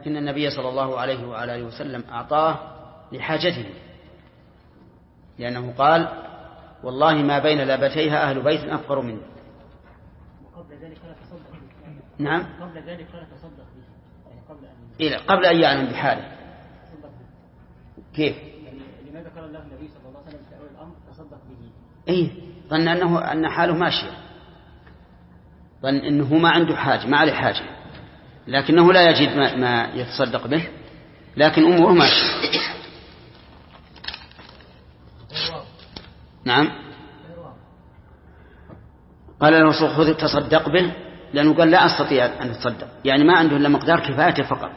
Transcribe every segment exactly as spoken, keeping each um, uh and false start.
لكن النبي صلى الله عليه وعلى آله وسلم أعطاه لحاجته، لأنه قال والله ما بين لابتيها أهل بيت أفقر منه. قبل ذلك لا تصدق به. نعم قبل ذلك لا تصدق به، يعني قبل أن إيه قبل أن يعلم بحاله. كيف؟ يعني لماذا قال الله النبي صلى الله عليه وسلم في أول الأمر تصدق به؟ إيه ظن أنه أن حاله ماشية، ظن أنه ما عنده حاجة، ما عليه حاجة، لكنه لا يجد ما, ما يتصدق به، لكن أموره ماشية. نعم قال الرسول خذ تصدق به، لأنه قال لا أستطيع أن أتصدق، يعني ما عنده إلا مقدار كفايته فقط،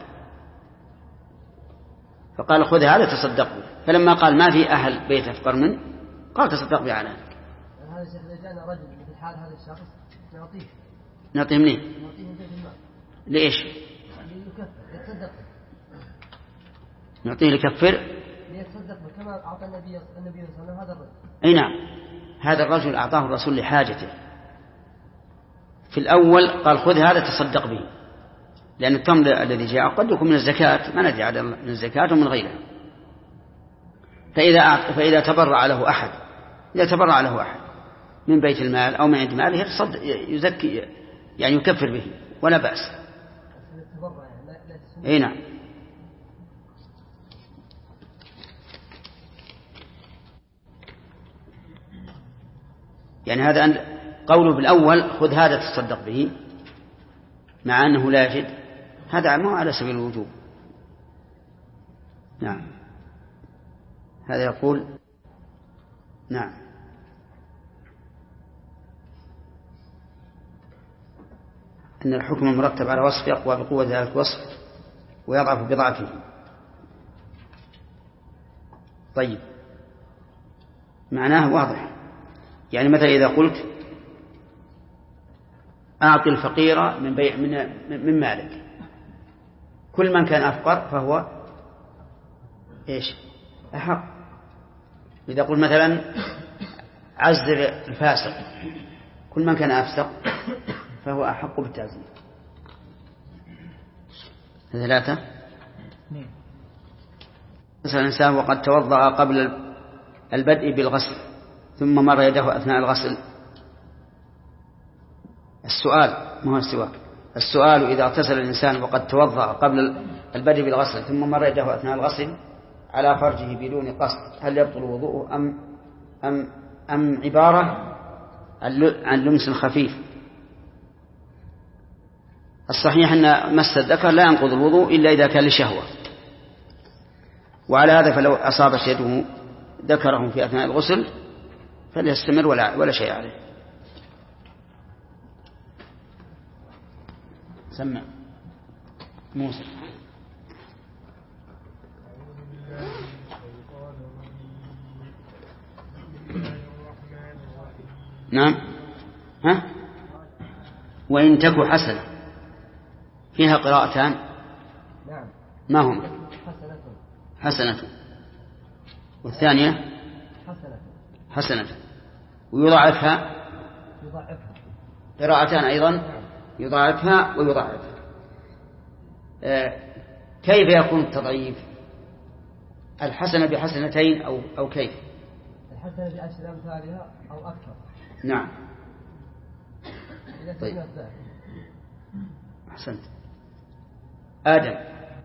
فقال خذ هذا تصدق به. فلما قال ما في أهل بيت أفقر منه قال تصدق به على ذلك. هذا إذا جاءنا رجل في حال هذا الشخص نعطيه نعطيه منين؟ نعطيه من بيت المال. ليش؟ ليكفر يتصدق نعطيه ليكفر ليتصدق كما أعطى النبي النبي صلى الله عليه وسلم هذا الرجل. أي نعم، هذا الرجل أعطاه الرسول لحاجته. في الأول قال خذ هذا تصدق به، لأن التمر الذي جاء قد يكون من الزكاة، ما ندري عاد من الزكاة ومن غيرها. فإذا أعط... فإذا تبرع له أحد إذا تبرع له أحد من بيت المال أو من عند ماله يتصدق يزكي، يعني يكفر به ولا بأس. أي نعم. يعني هذا أن قوله بالأول خذ هذا تصدق به مع أنه لا يجد، هذا ما على سبيل الوجوب. نعم هذا يقول نعم أن الحكم المرتب على وصف يقوى بقوة ذلك الوصف ويضعف بضعفه. طيب معناه واضح، يعني مثلا إذا قلت أعطي الفقير من بيع من من مالك، كل من كان أفقر فهو إيش أحق. إذا قلت مثلا عزر الفاسق، كل من كان أفسق فهو أحق بالتعزير. ثلاثة مثلا الإنسان وقد توضأ قبل البدء بالغسل ثم مر يده أثناء الغسل. السؤال ما هو السواك، السؤال إذا اغتسل الإنسان وقد توضأ قبل البدء بالغسل ثم مر يده أثناء الغسل على فرجه بدون قصد، هل يبطل وضوءه أم أم أم عبارة عن لمس خفيف؟ الصحيح أن مس الذكر لا ينقض الوضوء إلا إذا كان لشهوة، وعلى هذا فلو أصابت يده ذكره في أثناء الغسل فليستمر ولا, ولا شيء عليه. سمع موسى. نعم ها وإن تك حسنة فيها قراءتان. نعم ما هما؟ حسنة حسنة والثانية حسنة حسنة ويضاعفها يضاعفها قراءتان أيضا يضاعفها ويضاعفها. آه كيف يكون التضعيف؟ الحسنة بحسنتين أو أو كيف؟ الحسنة بعشر أمثالها أو أكثر. نعم طيب أحسنت. آدم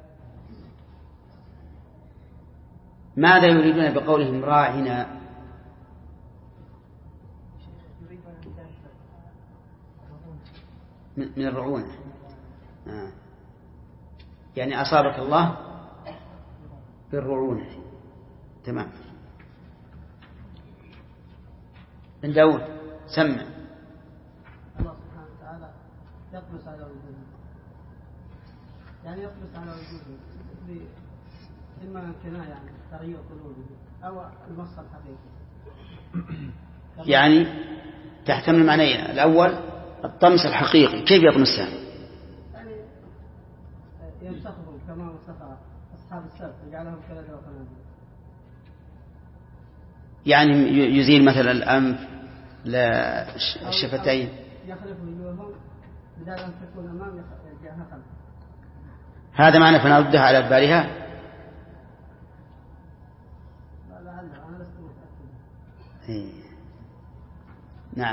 ماذا يريدون بقولهم راعنا؟ من الرعونة. آه. يعني أصابك الله بالرعونة. تمام. من داود سمع. الله سبحانه وتعالى يقلص على وجوده، يعني يقلص على وجوده إما كناية يعني تغيير قلوبه أو المص الحقيقي. يعني تحتمل معنيين، الأول الطمس الحقيقي، كيف يطمسها؟ يعني يمسخهم كما مسخ أصحاب السبت يجعلهم كالذين وقناديل، يعني يزيل مثلا الأنف لا الشفتين يخلف وجوههم بدل أن تكون أمام يجعلها خلف. هذا معنى فنردها على أدبارها. لا لا أنا لست متأكد. إيه. نعم.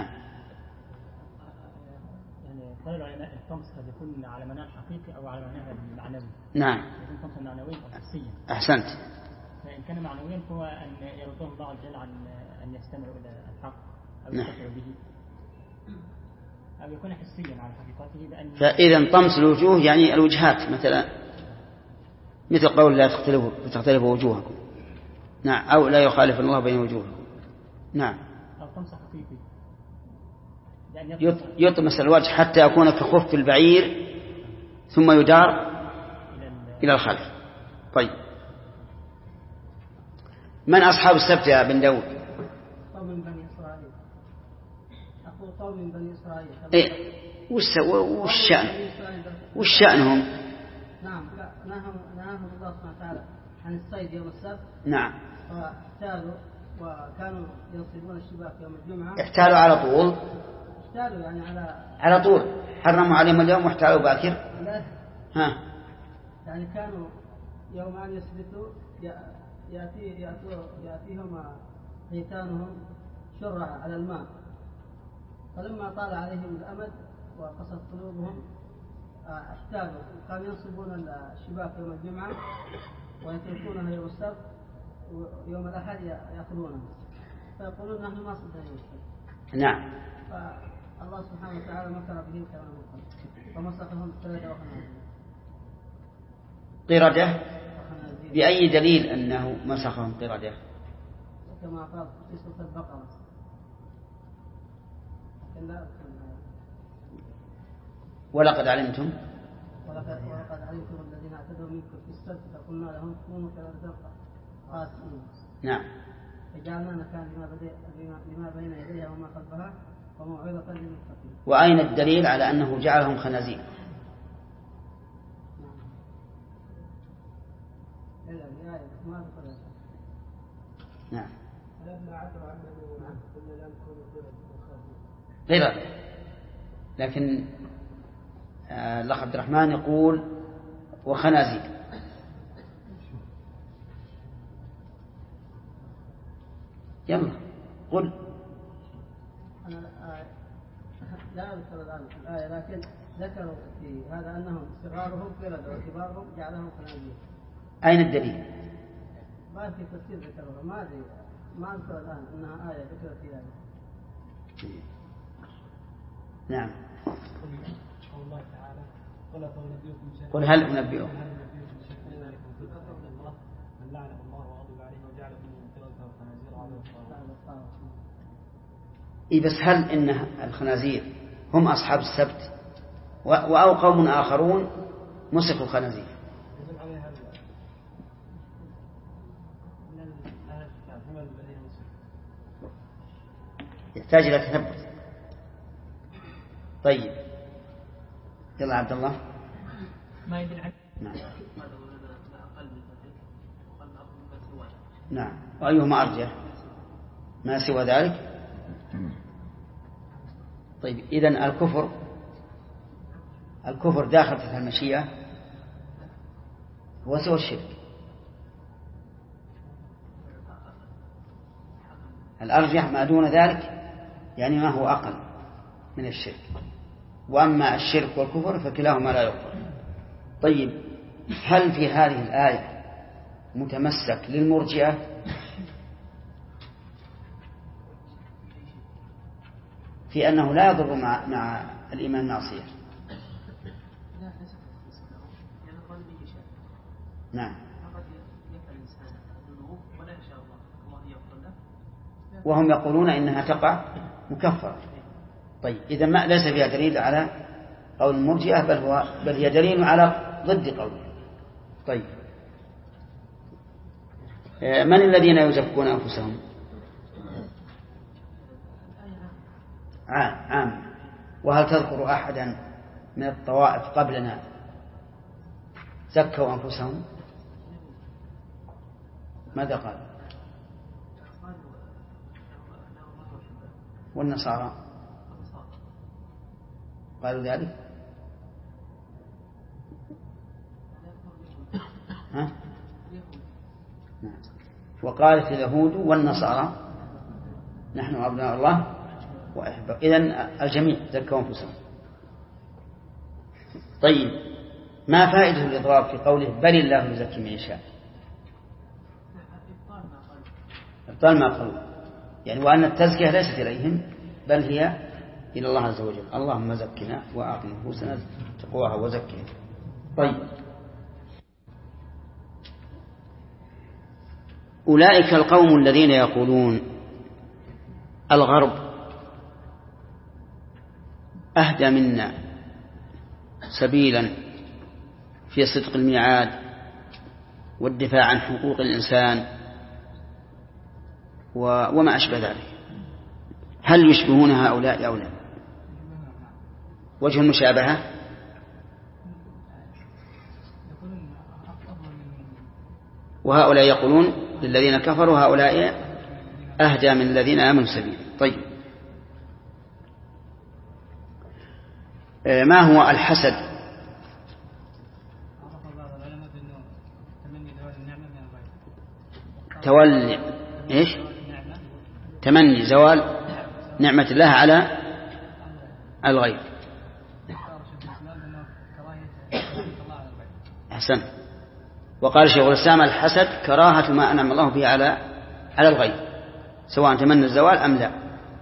يعني قال العلماء الطمس قد يكون على معناه الحقيقي أو على معناه المعنوي. نعم. يكون طمسا معنويا أو حسيا. أحسنت. فإن كان معنويا فهو أن يرده الله عز وجل عن أن يستمعوا إلى الحق أو نعم. يستمعوا به، أو يكون حسيا على حقيقته بأن. فإذا طمس الوجوه يعني الوجهات، مثلا مثل قول لا تختلفوا تختلف وجوهكم. نعم. أو لا يخالف الله بين وجوهكم. نعم. أو طمس حقيقي يطمس الوجه حتى يكون كخف البعير ثم يدار إلى الخلف. طيب، من أصحاب السبت يا بن داود؟ قوم من بني إسرائيل. أقول قوم من بني إسرائيل. إيه، وش الشأن وش شأنهم؟ نعم. لا، نهاهم نهاهم الله سبحانه وتعالى عن الصيد يوم السبت. نعم. واحتالوا وكانوا ينصبون الشباك يوم الجمعة. احتالوا على طول. احتالوا يعني على على طول حرموا عليهم اليوم واحتالوا باكر. لا. ها. يعني كانوا يوم أن يثبتوا يأتي يأتوا يأتيهم حيتانهم شرع على الماء، فلما طال عليهم الأمد وقست قلوبهم احتالوا، كانوا ينصبون الشباك يوم الجمعة ويتركونها يوم السبت، ويوم الأحد يأخذونها فيقولون نحن ما صدنا يوم السبت. نعم. فالله سبحانه وتعالى مكر بهم كما مكر فمسخهم قردة وخنازير. قردة بأي دليل أنه مسخهم قردة؟ كما قال في سورة البقرة. ولقد علمتم ولقد علمتم الذين اعتدوا منكم في السبت فقلنا لهم كونوا قردة خاسئين. نعم. فجعلنا مكان لما بين يديها وما خلفها وموعظة للمتقين. وأين الدليل على أنه جعلهم خنازير؟ نعم. غير، لكن الأخ عبد الرحمن يقول وخنازير. يلا قل. أنا لا أذكر الآن الآية، لكن ذكروا في هذا أنهم صغارهم قردة وكبارهم جعلهم خنازير. أين الدليل؟ ما في تفسير ذكروها، ما أدري، ما أذكر الآن أنها آية ذكرت في هذا. نعم. الله تعالى قل هل أنبئكم من لعنه الله وغضب عليه وجعل منهم قردة وخنازير وعبد. إيه بس هل إن الخنازير هم أصحاب السبت أو قوم آخرون مسكوا الخنازير؟ يحتاج إلى تثبت. طيب يلا عبد الله. ما يدل على. نعم. نعم. وأيهما أرجح؟ ما سوى ذلك. طيب إذن الكفر الكفر داخل في المشيئة هو سوى الشرك. الأرجح ما دون ذلك يعني ما هو أقل من الشرك، وأما الشرك والكفر فكلاهما لا يغفر. طيب هل في هذه الآية متمسك للمرجئة؟ في أنه لا يضر مع, مع الإيمان معصية. نعم. وهم يقولون إنها تقع مكفرة. طيب إذا ما ليس فيها دليل على قول المرجئة، بل هو بل هي دليل على ضد قوله. طيب من الذين يزكون أنفسهم؟ عام عام. وهل تذكر أحدا من الطوائف قبلنا زكوا أنفسهم؟ ماذا قال؟ والنصارى قالوا ذلك؟ وقالت اليهود والنصارى نحن أبناء الله وأحبه. إذن الجميع زكوا أنفسهم. طيب، ما فائدة الإضراب في قوله بل الله يزكي من يشاء؟ إبطال ما قالوا، يعني وأن التزكية ليست إليهم بل هي إلى الله عز وجل. اللهم زكنا وأعط نفوسنا تقواها وزكها. طيب، أولئك القوم الذين يقولون الغرب أهدى منا سبيلا في صدق الميعاد والدفاع عن حقوق الإنسان وما أشبه ذلك، هل يشبهون هؤلاء أو لا؟ وجه المشابهة وهؤلاء يقولون للذين كفروا هؤلاء أهدى من الذين آمنوا سبيلا. طيب، ما هو الحسد؟ تولي إيش؟ تمني زوال نعمة الله على الغير. أحسن. وقال شيخ الإسلام الحسد كراهة ما أنعم الله به على على الغير سواء تمنى الزوال أم لا.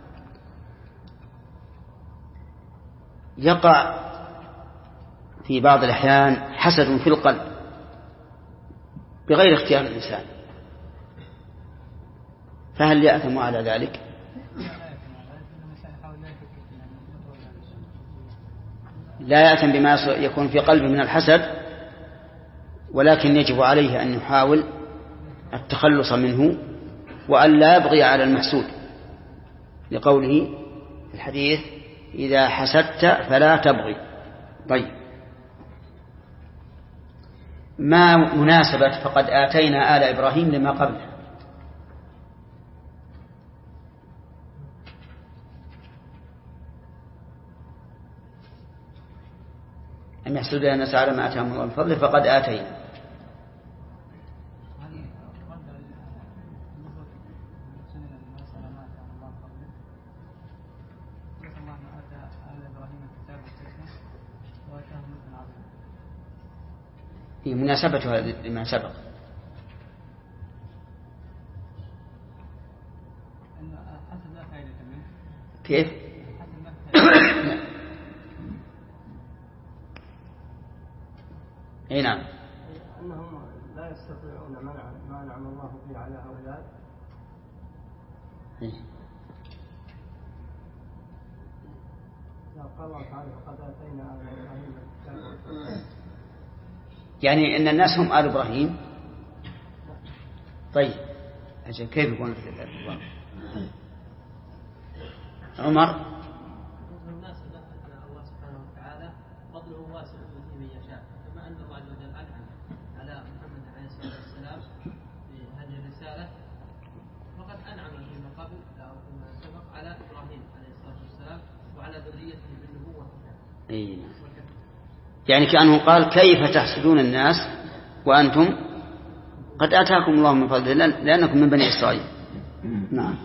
يقع في بعض الأحيان حسد في القلب بغير اختيار الإنسان، فهل يأثم على ذلك؟ لا يأثم بما يكون في قلبه من الحسد، ولكن يجب عليه أن يحاول التخلص منه وأن لا يبغي على المحسود، لقوله في الحديث إذا حسدت فلا تبغي. طيب، ما مناسبة فقد آتينا آل إبراهيم لما قبله؟ أم يحسدون الناس على ما آتاهم الله من فضله فقد آتينا. في مناسبتها لما سبق. كيف؟ اي نعم. انهم لا يستطيعون منع ما انعم الله به على هؤلاء. قال الله تعالى وقد اتينا آل إبراهيم الكتاب. يعني ان الناس هم آل إبراهيم. طيب، أجل كيف يكون عمر؟ الناس على الله سبحانه وتعالى فضله واسع يؤتيه من يشاء، كما أن الله عز وجل أنعم على محمد عليه الصلاة والسلام بهذه الرسالة، وقد أنعم فيما قبل أو فيما سبق على إبراهيم عليه الصلاة والسلام وعلى ذريته بالنبوة. أي. يعني كأنه قال كيف تحسدون الناس وأنتم قد آتاكم الله من فضله لأنكم من بني إسرائيل. نعم.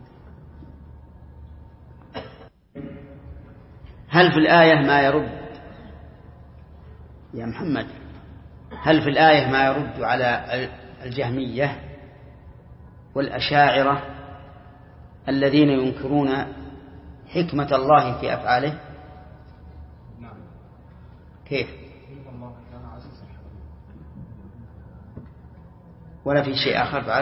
هل في الآية ما يرد يا محمد هل في الآية ما يرد على الجهمية والأشاعرة الذين ينكرون حكمة الله في أفعاله؟ نعم. كيف؟ ولا في شيء آخر بعد؟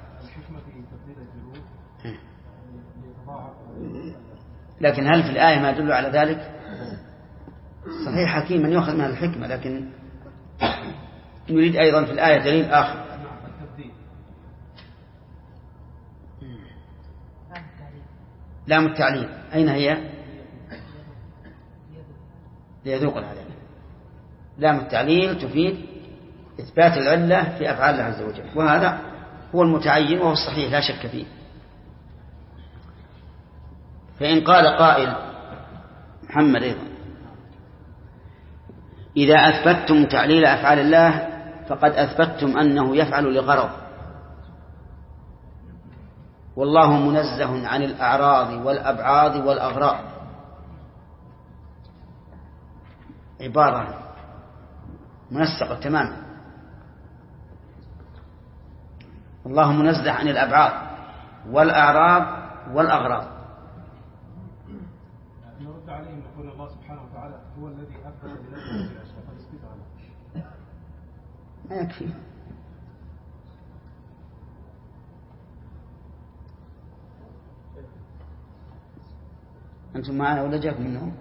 لكن هل في الآية ما يدل على ذلك؟ صحيح حكيم من يأخذ من الحكمة، لكن نريد أيضا في الآية دليل آخر. لام التعليل أين هي؟ ليذوق العذاب. لام التعليل تفيد إثبات العلة في أفعال الله عز وجل، وهذا هو المتعين وهو الصحيح لا شك فيه. فإن قال قائل محمد أيضا إذا أثبتتم تعليل أفعال الله فقد أثبتتم أنه يفعل لغرض، والله منزه عن الأعراض والأبعاض والأغراض، عبارة منسقة تماما. الله منزه عن الأبعاض والأعراض والأغراض. نرد عليه نقول الله سبحانه وتعالى هو الذي أثبت لنفسه الأشياء فنثبتها له. ما يكفي. أنتم معنا ولا جاكم منهم؟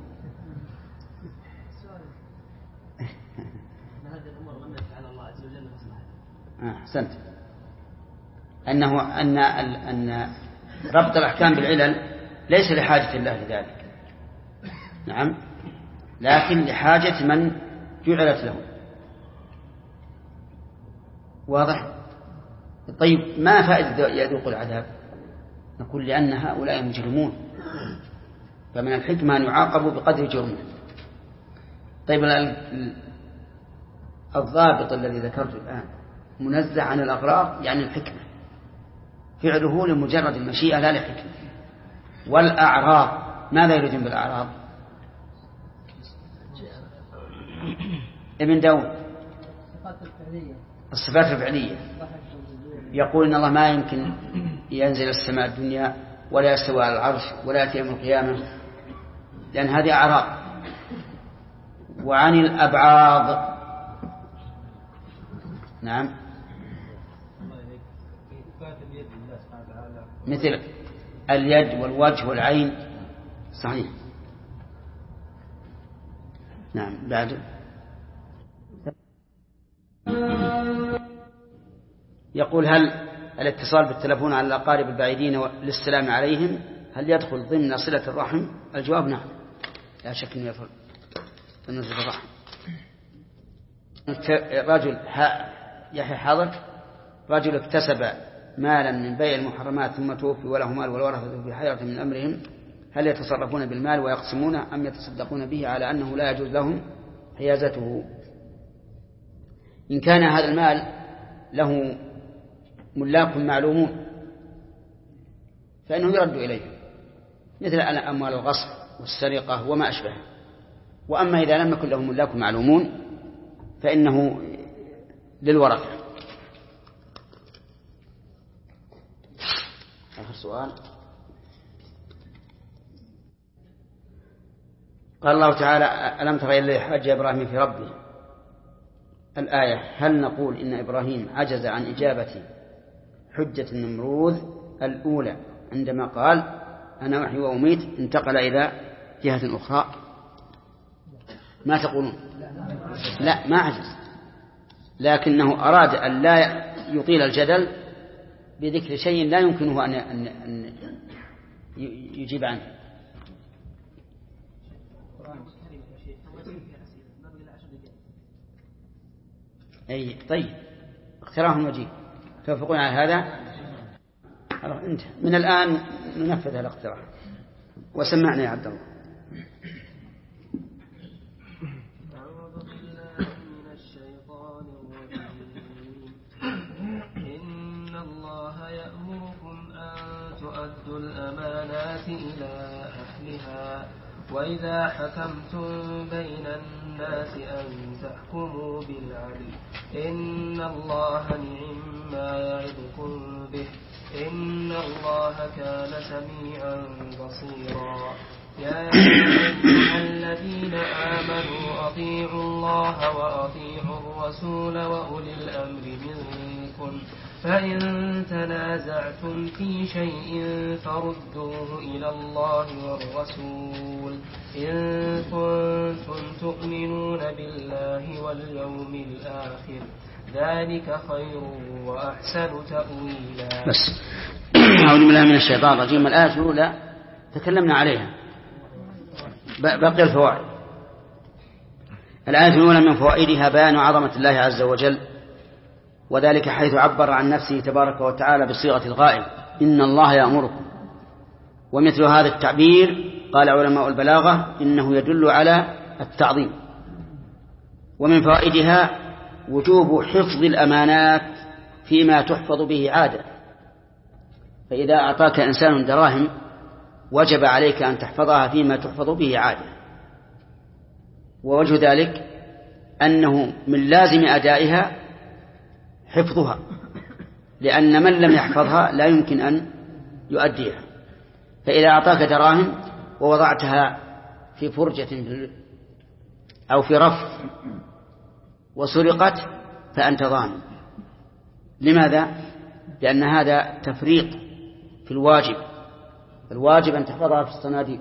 هذه الأمور لم يفعل الله عز وجل مصلحة. أحسنت. أنه أن أن ربط الأحكام بالعلل ليس لحاجة الله لذلك، نعم، لكن لحاجة من جعلت له. واضح؟ طيب ما فائدة يذوق العذاب؟ نقول لأن هؤلاء مجرمون، فمن الحكمة أن يعاقبوا بقدر جرمه. طيب الضابط الذي ذكرته الآن منزه عن الأغراض يعني الحكمة، فعله لمجرد المشيئة لا لحكمة. والأعراض ماذا يريدون بالأعراض؟ ابن داود الصفات الفعلية، يقول إن الله ما يمكن ينزل السماء الدنيا ولا يستوى على العرش ولا يأتي يوم القيامة، لأن هذه أعراض. وعن الأبعاض، نعم، مثل اليد والوجه والعين، صحيح، نعم. بعد يقول هل الاتصال بالتلفون على الأقارب البعيدين للسلام عليهم هل يدخل ضمن صلة الرحم؟ الجواب نعم، لا شك أنه يدخل ضمن صلة الرحم. رجل يحيى حاضر، رجل اكتسب مالا من بيع المحرمات ثم توفي وله مال والورثة في حيرة من أمرهم هل يتصرفون بالمال ويقسمونه أم يتصدقون به على أنه لا يجوز لهم حيازته؟ إن كان هذا المال له ملاك معلومون فإنه يرد إليه، مثل أموال الغصب والسرقة وما أشبه. وأما إذا لم يكن له ملاك معلومون فإنه للورثة. آخر سؤال. قال الله تعالى ألم تر إلى الذي حاج إبراهيم في ربه، الآية. هل نقول إن إبراهيم عجز عن إجابة حجة النمروذ الأولى عندما قال أنا أحيي وأميت، انتقل إلى جهة أخرى؟ ما تقولون؟ لا، ما عجز، لكنه أراد أن لا يطيل الجدل بذكر شيء لا يمكنه أن يجيب عنه. أي طيب، اقتراح وجيه، توافقون على هذا؟ انت من الآن ننفذ هذا الاقتراح. وسمعنا يا عبد الله. أعوذ بالله من الشيطان الرجيم. إن الله يأمركم أن تؤدوا الأمانات إلى أهلها وإذا حكمتم بين الناس أن تحكموا بالعدل إن الله نعم ما يعظكم به إن الله كان سميعا بصيرا. يا أيها الذين آمنوا أطيعوا الله وأطيعوا الرسول وأولي الأمر منكم فإن تنازعتم في شيء فردوه إلى الله والرسول إن كنتم تؤمنون بالله واليوم الآخر ذلك خير وأحسن تأويلا. بس أعوذ بالله من الشيطان الرجيم. الآية الأولى تكلمنا عليها، بقي الفوائد. الآية الأولى من فوائدها بيان عظمة الله عز وجل، وذلك حيث عبر عن نفسه تبارك وتعالى بصيغة الغائب إن الله يأمركم. ومثل هذا التعبير قال علماء البلاغة إنه يدل على التعظيم. ومن فوائدها وجوب حفظ الأمانات فيما تحفظ به عادة، فإذا أعطاك إنسان دراهم وجب عليك أن تحفظها فيما تحفظ به عادة، ووجه ذلك أنه من لازم أدائها حفظها، لأن من لم يحفظها لا يمكن أن يؤديها. فإذا أعطاك دراهم ووضعتها في فرجة أو في رف وسرقت فأنت ضامن. لماذا؟ لأن هذا تفريط في الواجب، الواجب أن تحفظها في الصناديق.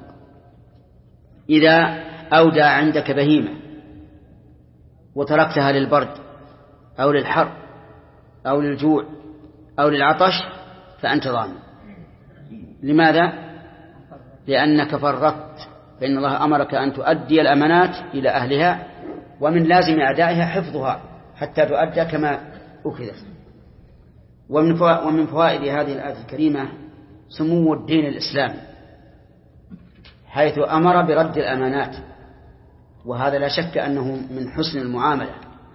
إذا أودع عندك بهيمة وتركتها للبرد أو للحر أو للجوع أو للعطش فأنت ضامن. لماذا؟ لأنك فرطت، فإن الله أمرك أن تؤدي الأمانات إلى أهلها، ومن لازم أدائها حفظها حتى تؤدى كما أخذت. ومن فوائد هذه الآية الكريمة سمو الدين الإسلامي، حيث أمر برد الأمانات، وهذا لا شك أنه من حسن المعاملة.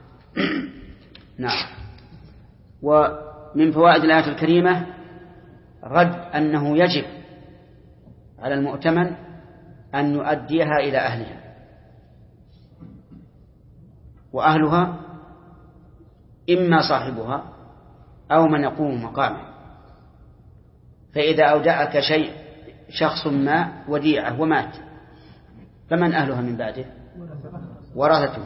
نعم. ومن فوائد الآية الكريمة رد أنه يجب على المؤتمن أن يؤديها إلى أهلها، وأهلها إما صاحبها أو من يقوم مقامه. فإذا أودعك شيء شخص ما وديعة ومات فمن أهلها من بعده؟ ورثته.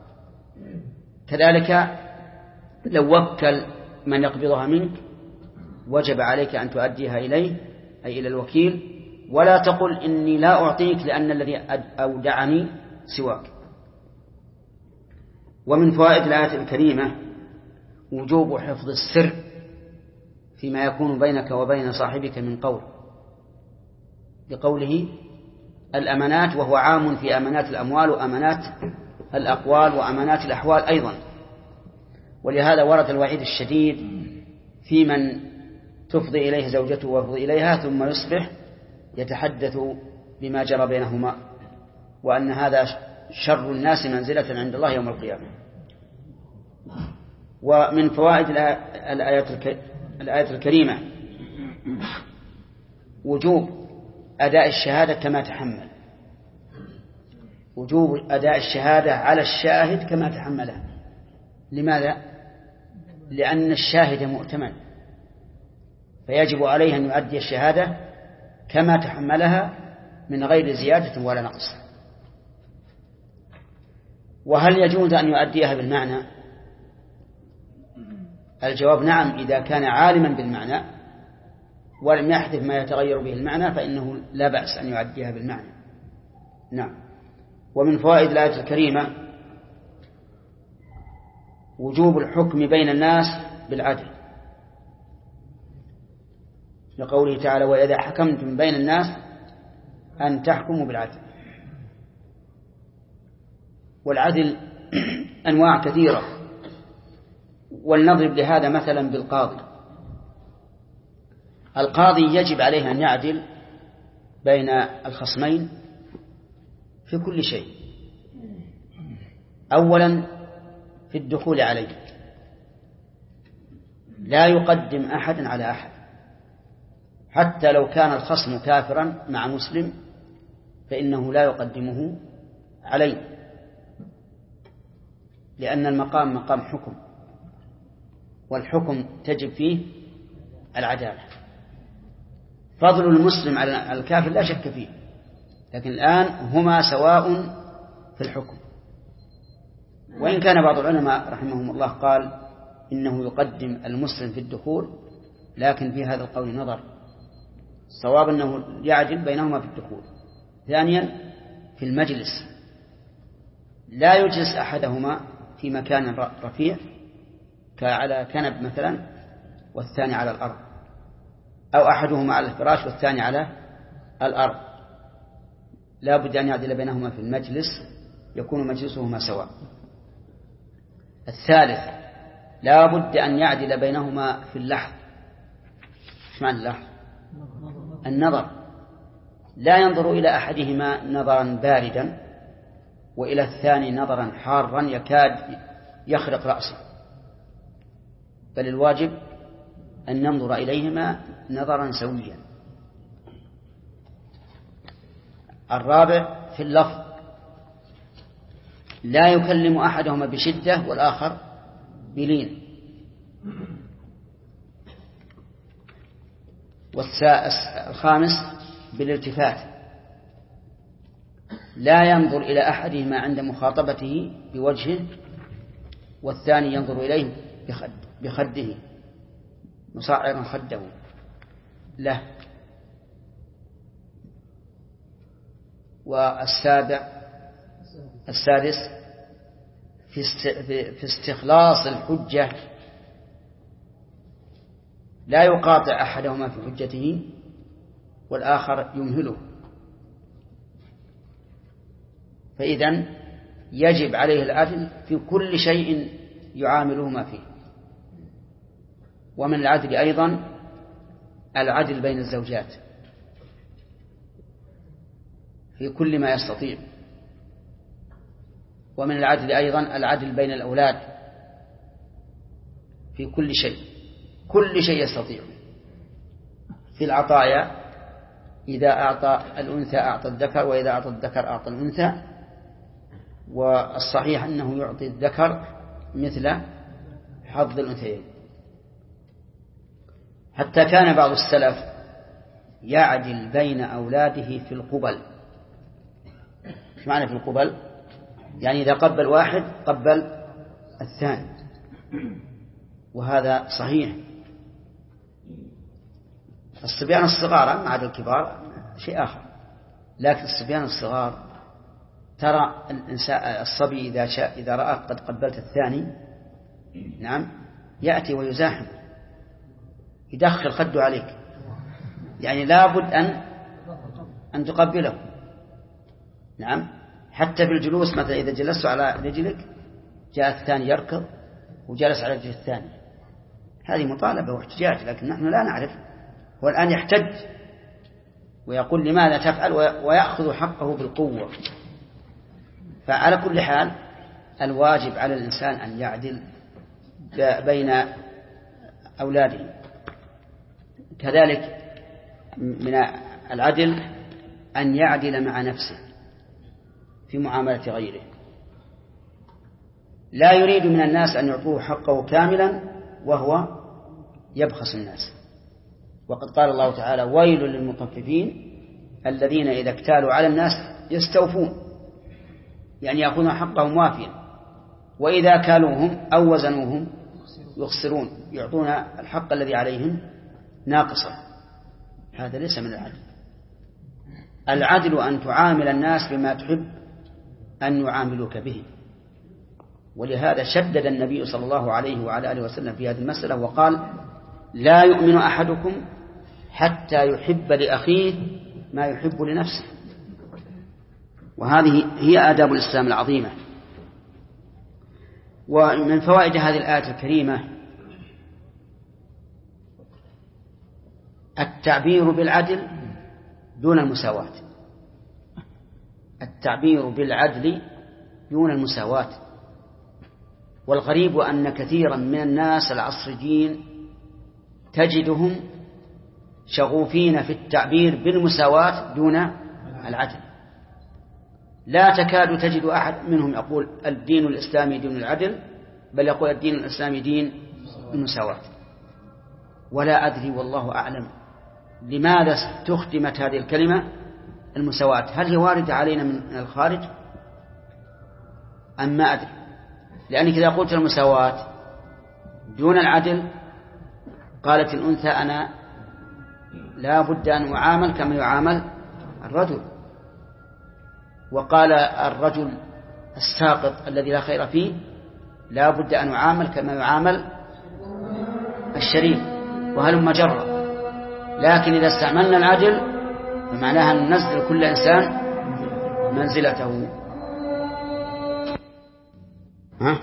كذلك لو وكل من يقبضها منك وجب عليك أن تؤديها إليه، أي إلى الوكيل، ولا تقل إني لا أعطيك لأن الذي أودعني سواك. ومن فوائد الآية الكريمة وجوب حفظ السر فيما يكون بينك وبين صاحبك من قول، لقوله الأمانات، وهو عام في أمانات الأموال وأمانات الأقوال وأمانات الأحوال أيضا. ولهذا ورد الوعيد الشديد في من تفضي إليه زوجته ويفضي إليها ثم يصبح يتحدث بما جرى بينهما، وأن هذا شر الناس منزلة عند الله يوم القيامة. ومن فوائد الآية الكريمة وجوب أداء الشهادة كما تحمل، وجوب أداء الشهادة على الشاهد كما تحملها. لماذا؟ لأن الشاهد مؤتمن، فيجب عليه أن يؤدي الشهادة كما تحملها من غير زيادة ولا نقص. وهل يجوز أن يؤديها بالمعنى؟ الجواب نعم، إذا كان عالما بالمعنى ولم يحدث ما يتغير به المعنى فإنه لا بأس أن يؤديها بالمعنى. نعم. ومن فوائد الآية الكريمة وجوب الحكم بين الناس بالعدل، لقوله تعالى وإذا حكمتم بين الناس أن تحكموا بالعدل. والعدل أنواع كثيرة، ولنضرب لهذا مثلا بالقاضي. القاضي يجب عليه أن يعدل بين الخصمين في كل شيء. أولا في الدخول عليه، لا يقدم أحدا على أحد، حتى لو كان الخصم كافرا مع مسلم فإنه لا يقدمه عليه، لأن المقام مقام حكم، والحكم تجب فيه العدالة. فضل المسلم على الكافر لا شك فيه، لكن الآن هما سواء في الحكم. وإن كان بعض العلماء رحمهم الله قال إنه يقدم المسلم في الدخول، لكن في هذا القول نظر. الصواب أنه يعدل بينهما في الدخول. ثانيا في المجلس، لا يجلس أحدهما في مكان رفيع كعلى كنب مثلا والثاني على الأرض، أو أحدهما على الفراش والثاني على الأرض، لا بد أن يعدل بينهما في المجلس، يكون مجلسهما سواء. الثالث لا بد أن يعدل بينهما في اللحظ. ايش معنى اللحظ؟ النظر، لا ينظر إلى أحدهما نظرا باردا وإلى الثاني نظرا حارا يكاد يخرق رأسه، بل الواجب أن ننظر إليهما نظرا سويا. الرابع في اللفظ، لا يكلم أحدهما بشدة والآخر بلين. والخامس بالالتفات، لا ينظر إلى أحدهما عند مخاطبته بوجهه والثاني ينظر إليه بخده مصعرا خده له. والسابع السادس في استخلاص الحجة، لا يقاطع أحدهما في حجته والآخر يمهله، فإذن يجب عليه العدل في كل شيء يعاملهما فيه. ومن العدل أيضا العدل بين الزوجات في كل ما يستطيع، ومن العدل أيضا العدل بين الأولاد في كل شيء، كل شيء يستطيع. في العطايا إذا أعطى الأنثى أعطى الذكر، وإذا أعطى الذكر أعطى الأنثى، والصحيح أنه يعطي الذكر مثل حظ الأنثيين. حتى كان بعض السلف يعدل بين أولاده في القبل. ايش معنى في القبل؟ يعني إذا قبل واحد قبل الثاني، وهذا صحيح. الصبيان الصغار مع الكبار شيء آخر، لكن الصبيان الصغار ترى الإنسان الصبي إذا شاء إذا رأى قد قبلت الثاني نعم يأتي ويزاحم يدخل خده عليك، يعني لابد أن أن تقبله. نعم حتى في الجلوس مثلا إذا جلست على رجلك جاء الثاني يركض وجلس على رجل الثاني، هذه مطالبة واحتجاج، لكن نحن لا نعرف. هو الآن يحتج ويقول لماذا تفعل ويأخذ حقه بالقوة. فعلى كل حال الواجب على الإنسان أن يعدل بين أولاده. كذلك من العدل أن يعدل مع نفسه في معاملة غيره، لا يريد من الناس أن يعطوه حقه كاملا وهو يبخس الناس. وقد قال الله تعالى: ويل للمطففين الذين إذا اكتالوا على الناس يستوفون، يعني يأخذون حقهم وافيا، وإذا كالوهم أو وزنوهم يخسرون، يعطون الحق الذي عليهم ناقصا. هذا ليس من العدل. العدل أن تعامل الناس بما تحب أن يعاملوك به. ولهذا شدد النبي صلى الله عليه وعلى آله وسلم في هذه المسألة وقال: لا يؤمن أحدكم حتى يحب لأخيه ما يحب لنفسه. وهذه هي آداب الإسلام العظيمة. ومن فوائد هذه الآية الكريمة التعبير بالعدل دون المساواة، التعبير بالعدل دون المساواة. والغريب أن كثيرا من الناس العصريين تجدهم شغوفين في التعبير بالمساواة دون العدل. لا تكاد تجد أحد منهم يقول الدين الإسلامي دين العدل، بل يقول الدين الإسلامي دين المساواة. ولا أدري والله أعلم لماذا استخدمت هذه الكلمة المساواة، هل هي واردة علينا من الخارج أم ما أدري. لأنك إذا قلت المساواة دون العدل قالت الأنثى أنا لا بد أن أعامل كما يعامل الرجل، وقال الرجل الساقط الذي لا خير فيه لا بد أن أعامل كما يعامل الشريف، وهلم جرا. لكن إذا استعملنا العدل فمعناها أن ننزل كل إنسان منزلته. ها؟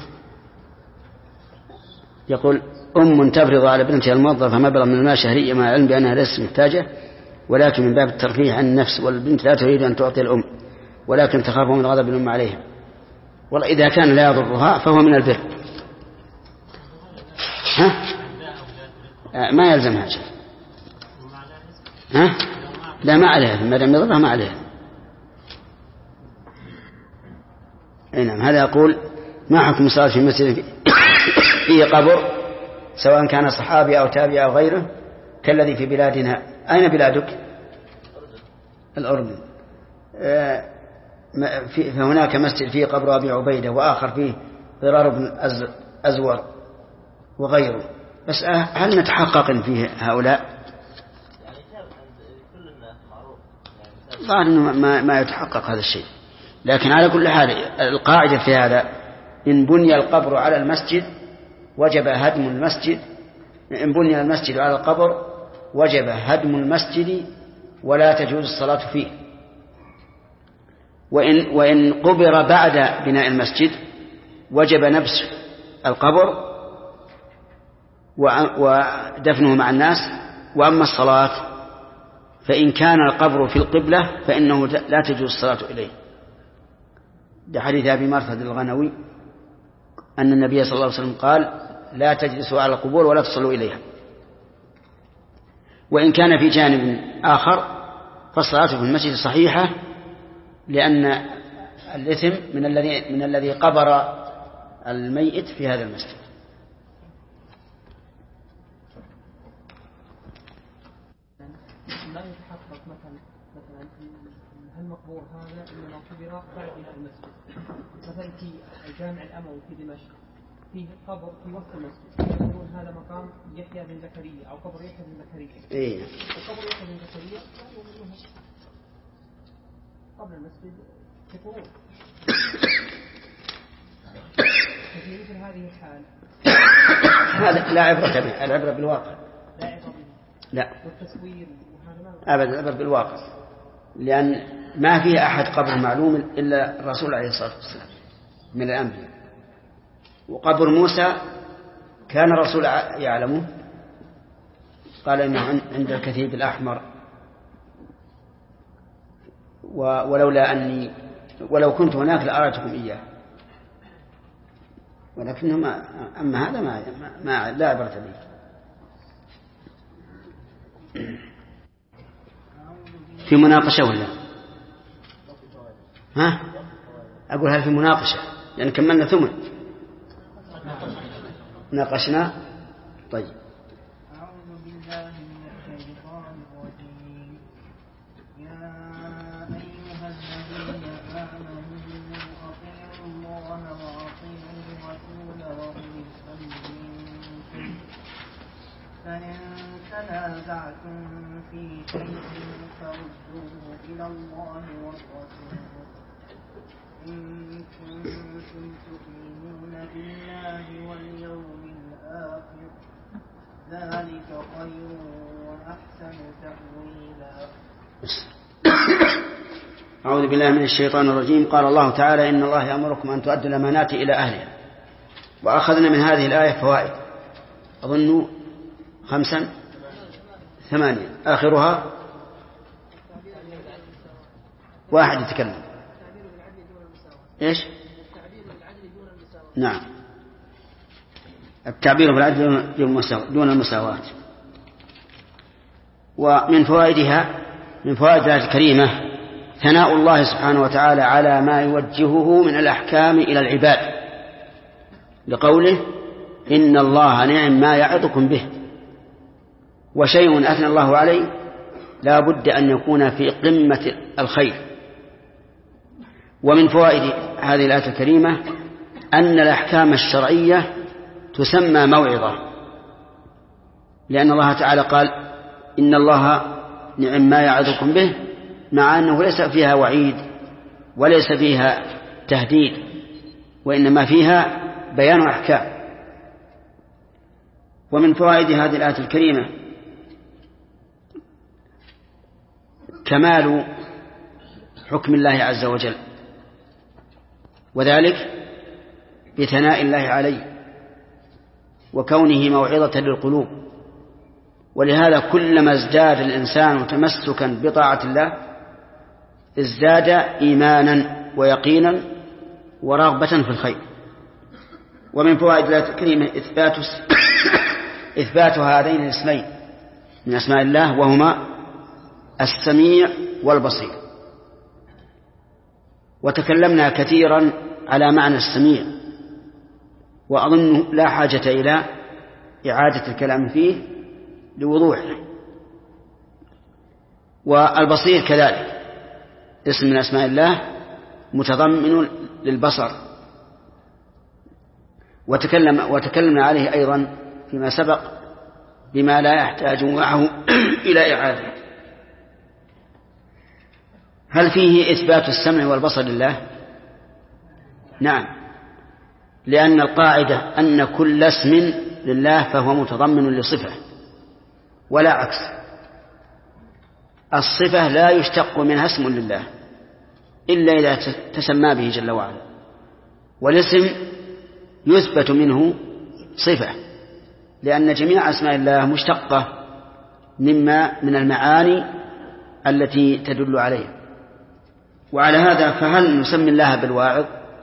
يقول: أم تفرض على بنتها الموظفة مبلغ من المال شهريا مع العلم بأنها ليست محتاجة، ولكن من باب الترفيه عن النفس، والبنت لا تريد أن تعطي الأم ولكن تخاف من غضب الأم عليها. والله إذا كان لا يضرها فهو من البر. ها؟ ما يلزمها شيء. ها؟ لا ما عليها، ما دام يضرها ما عليها. نعم. هذا يقول ما حكم الصلاة في مسجد فيه قبر سواء كان صحابي أو تابعي أو غيره كالذي في بلادنا. أين بلادك؟ الأردن. فهناك مسجد فيه قبر أبي عبيدة وآخر فيه ضرار بن أزور وغيره، بس هل نتحقق فيه هؤلاء؟ ظاهر أنه ما, ما يتحقق هذا الشيء. لكن على كل حال القاعدة في هذا إن بني القبر على المسجد وجب هدم المسجد، إن بني المسجد على القبر وجب هدم المسجد ولا تجوز الصلاة فيه. وإن, وإن قبر بعد بناء المسجد وجب نبش القبر ودفنه مع الناس. وأما الصلاة فإن كان القبر في القبلة فإنه لا تجوز الصلاة إليه، لحديث أبي مرثد الغنوي أن النبي صلى الله عليه وسلم قال لا تجلسوا على القبور ولا تصلوا إليها. وإن كان في جانب آخر فالصلاة في المسجد صحيحة، لأن الإثم من الذي من الذي قبر الميت في هذا المسجد. لا يتحقق مثلا مثلا المقبور هذا انما قبر بعد بناء المسجد. مثلا في الجامع الاموي في دمشق فيه قبر في وسط المسجد يقولون هذا مقام يحيى بن زكريا او قبر يحيى بن زكريا. إيه. وقبر يحيى بن زكريا قبل المسجد يقولون في مثل هذه الحال هذا لا عبرة به، العبرة بالواقع. لا عبرة به. لا. والتصوير أبدا العبرة بالواقع، لأن ما فيه أحد قبر معلوم إلا الرسول عليه الصلاة والسلام من الأنبياء. وقبر موسى كان الرسول يعلمه، قال إنه عند الكثيب الأحمر، ولولا أني ولو كنت هناك لأريتكم إياه، ولكنه ما أما هذا ما, ما لا عبرة به. في مناقشة ولا ها؟ أقول هل في مناقشة لأن كملنا ثمن ناقشنا. طيب. أعوذ بالله من الشيطان الرجيم. يا أيها الذين آمنوا أطيعوا الله وأطيعوا الرسول وأولي الأمر منكم فإن تنازعتم في شيء فردوه إلى الله والرسول إن كنتم تؤمنون بالله واليوم الآخر ذلك خير وأحسن تأويلا. أعوذ بالله من الشيطان الرجيم. قال الله تعالى إن الله يأمركم أن تؤدوا الأمانات إلى أهلها. وأخذنا من هذه الآية فوائد أظن خمسا ثمانية، آخرها واحد يتكلم. إيش؟ نعم، التعبير بالعدل دون المساواة. ومن فوائدها من فوائد الآية الكريمة ثناء الله سبحانه وتعالى على ما يوجهه من الأحكام إلى العباد، لقوله إن الله نعم ما يعظكم به. وشيء أثنى الله عليه لا بد أن يكون في قمة الخير. ومن فوائد هذه الآية الكريمة أن الأحكام الشرعية تسمى موعظة، لأن الله تعالى قال إن الله نعم ما يعظكم به، مع أنه ليس فيها وعيد وليس فيها تهديد، وإنما فيها بيان أحكام. ومن فوائد هذه الآية الكريمة كمال حكم الله عز وجل، وذلك بثناء الله عليه وكونه موعظة للقلوب. ولهذا كلما ازداد الإنسان تمسكا بطاعة الله ازداد إيمانا ويقينا ورغبة في الخير. ومن فوائد الآية الكريمة إثبات إثبات هذين الاسمين من أسماء الله، وهما السميع والبصير. وتكلمنا كثيرا على معنى السميع، وأظن لا حاجة إلى إعادة الكلام فيه لوضوحه. والبصير كذلك اسم من أسماء الله متضمن للبصر، وتكلم وتكلمنا عليه أيضا فيما سبق بما لا يحتاج معه إلى إعادة. هل فيه إثبات السمع والبصر لله؟ نعم، لأن القاعدة أن كل اسم لله فهو متضمن لصفة ولا عكس. الصفة لا يشتق منها اسم لله إلا إذا تسمى به جل وعلا، والاسم يثبت منه صفة، لأن جميع أسماء الله مشتقة مما من المعاني التي تدل عليه. وعلى هذا فهل نسمي الله بالواعظ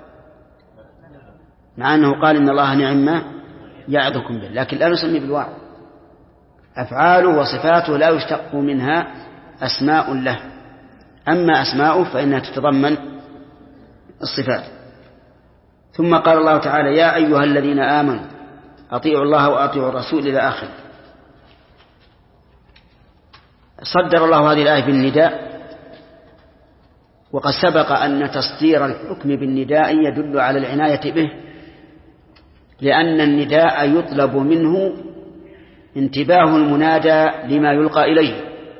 مع أنه قال إن الله نعم ما يعظكم به، لكن لا نسمي بالواعظ. أفعاله وصفاته لا يشتق منها أسماء له، أما أسماؤه فإنها تتضمن الصفات. ثم قال الله تعالى يا أيها الذين آمنوا أطيعوا الله وأطيعوا الرسول إلى آخر. صدر الله هذه الآية بالنداء، وقد سبق أن تصدير الحكم بالنداء يدل على العناية به، لأن النداء يطلب منه انتباه المنادى لما يلقى إليه.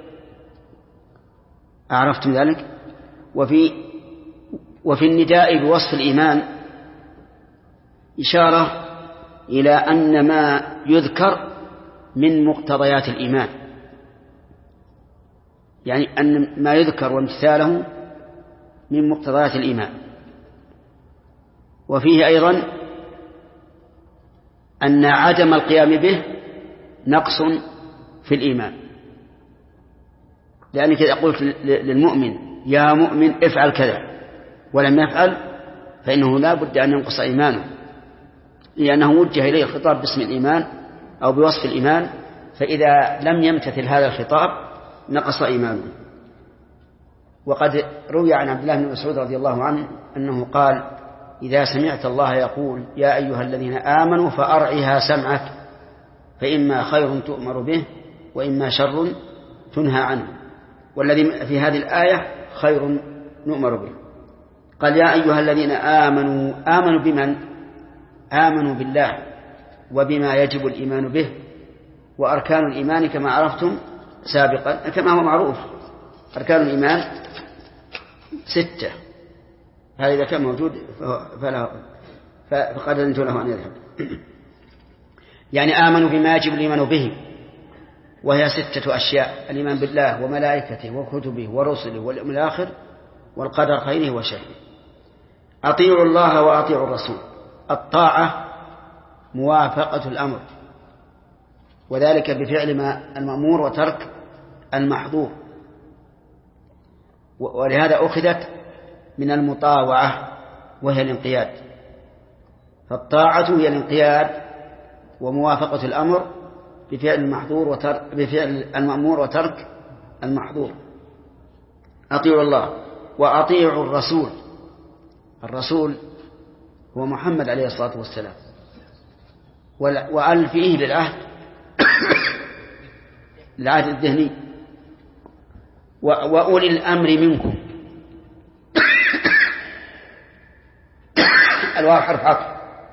أعرفتم ذلك؟ وفي, وفي النداء بوصف الإيمان إشارة إلى أن ما يذكر من مقتضيات الإيمان، يعني أن ما يذكر وامتثاله من مقتضيات الإيمان. وفيه أيضا أن عدم القيام به نقص في الإيمان، لأنك إذا قلت للمؤمن يا مؤمن افعل كذا ولم يفعل فإنه لا بد أن ينقص إيمانه، لأنه وجه إليه الخطاب باسم الإيمان أو بوصف الإيمان، فإذا لم يمتثل هذا الخطاب نقص إيمانه. وقد روي عن عبد الله بن مسعود رضي الله عنه أنه قال إذا سمعت الله يقول يا أيها الذين آمنوا فأرعها سمعك، فإما خير تؤمر به وإما شر تنهى عنه. والذي في هذه الآية خير نؤمر به. قال يا أيها الذين آمنوا، آمنوا بمن؟ آمنوا بالله وبما يجب الإيمان به، وأركان الإيمان كما عرفتم سابقا كما هو معروف أركان الإيمان ستة، هذا إذا كان موجود فلا فقد أذنت له أن يذهب. يعني آمنوا بما يجب الإيمان به، وهي ستة أشياء: الإيمان بالله وملائكته وكتبه ورسله واليوم الآخر والقدر خيره وشره. أطيعوا الله وأطيعوا الرسول. الطاعة موافقة الأمر، وذلك بفعل ما المأمور وترك المحظور، ولهذا أخذت من المطاوعة وهي الانقياد. فالطاعة هي الانقياد وموافقة الأمر بفعل المحظور وترك بفعل المأمور وترك المحظور. أطيعوا الله وأطيعوا الرسول. الرسول هو محمد عليه الصلاة والسلام، وأل فيه للعهد العهد الذهني. وأولي الأمر منكم. الواو حرف عطف،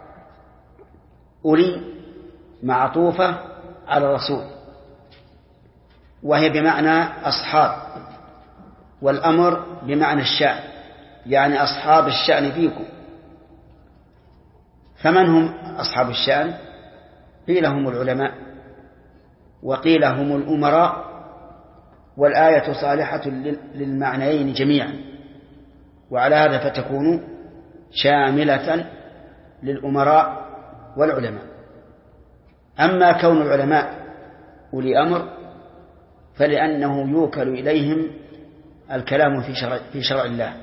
أولي معطوفة على الرسول، وهي بمعنى أصحاب، والأمر بمعنى الشأن، يعني أصحاب الشأن فيكم. فمن هم أصحاب الشأن؟ قيل هم العلماء، وقيل هم الأمراء، والآية صالحة للمعنيين جميعا، وعلى هذا فتكون شاملة للأمراء والعلماء. أما كون العلماء أولي أمر فلأنه يوكل إليهم الكلام في شرع, في شرع الله،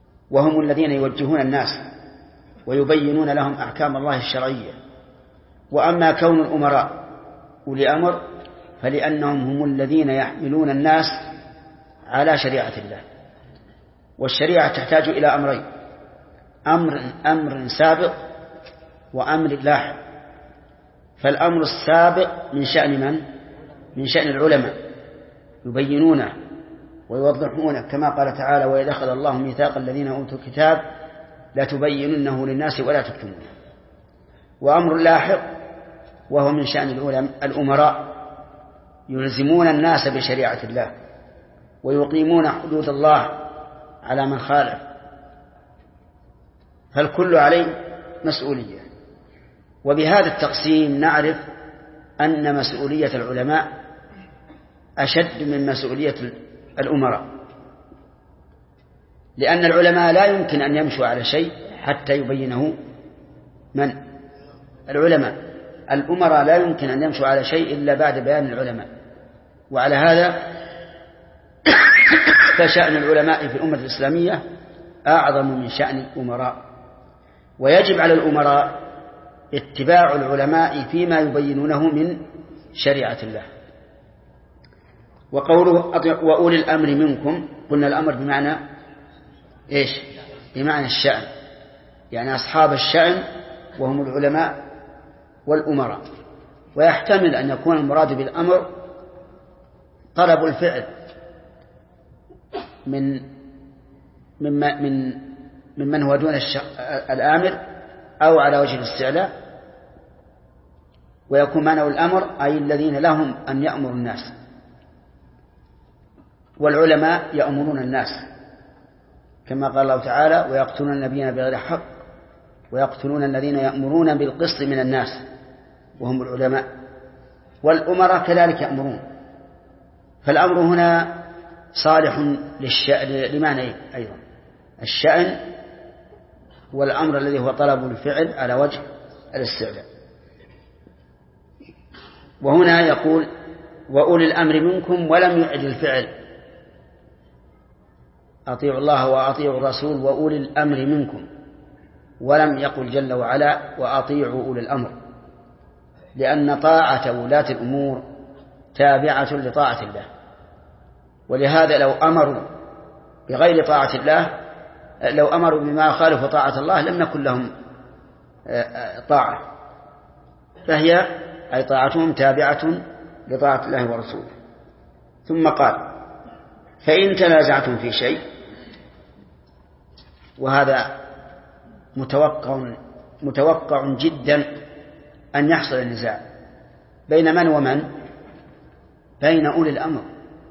وهم الذين يوجهون الناس ويبينون لهم أحكام الله الشرعية وأما كون الأمراء أولي أمر فلأنهم هم الذين يحملون الناس على شريعة الله، والشريعة تحتاج إلى أمرين: أمر أمر سابق وأمر لاحق. فالأمر السابق من شأن من؟ من شأن العلماء، يبينونه ويوضحونه، كما قال تعالى: وإذا أخذ الله ميثاق الذين أوتوا الكتاب لا تبيننه للناس ولا تكتمونه. وأمر لاحق وهو من شأن الأمراء، يلزمون الناس بشريعة الله ويقيمون حدود الله على من خالف، فالكل عليه مسؤولية. وبهذا التقسيم نعرف أن مسؤولية العلماء أشد من مسؤولية الأمراء، لأن العلماء لا يمكن أن يمشوا على شيء حتى يبينه من؟ العلماء. الأمراء لا يمكن أن يمشوا على شيء إلا بعد بيان العلماء. وعلى هذا فشأن العلماء في الأمة الإسلامية أعظم من شأن الأمراء، ويجب على الأمراء اتباع العلماء فيما يبينونه من شريعة الله. وقوله وأولي الأمر منكم، قلنا الأمر بمعنى إيش؟ بمعنى الشأن، يعني أصحاب الشأن وهم العلماء والأمراء. ويحتمل أن يكون المراد بالأمر طلب الفعل من من من ممن هو دون الآمر أو على وجه الاستعلاء، ويكون معنى الأمر أي الذين لهم أن يأمروا الناس، والعلماء يأمرون الناس كما قال الله تعالى: ويقتلون النبيين بغير حق ويقتلون الذين يأمرون بالقسط من الناس وهم العلماء. والأمراء كذلك يأمرون. فالأمر هنا صالح للشأن لمعنى أيضا الشأن والأمر الذي هو طلب الفعل على وجه الاستعلاء. وهنا يقول وأولي الأمر منكم ولم يعد الفعل، أطيعوا الله وأطيعوا الرسول وأولي الأمر منكم، ولم يقل جل وعلا وأطيعوا أولي الأمر، لأن طاعة ولاة الأمور تابعة لطاعة الله. ولهذا لو أمروا بغير طاعة الله، لو أمروا بما يخالف طاعة الله لم نكن لهم طاعة، فهي أي طاعتهم تابعة لطاعة الله ورسوله. ثم قال: فإن تنازعتم في شيء، وهذا متوقع متوقع جدا أن يحصل النزاع بين من ومن؟ بين أولي الأمر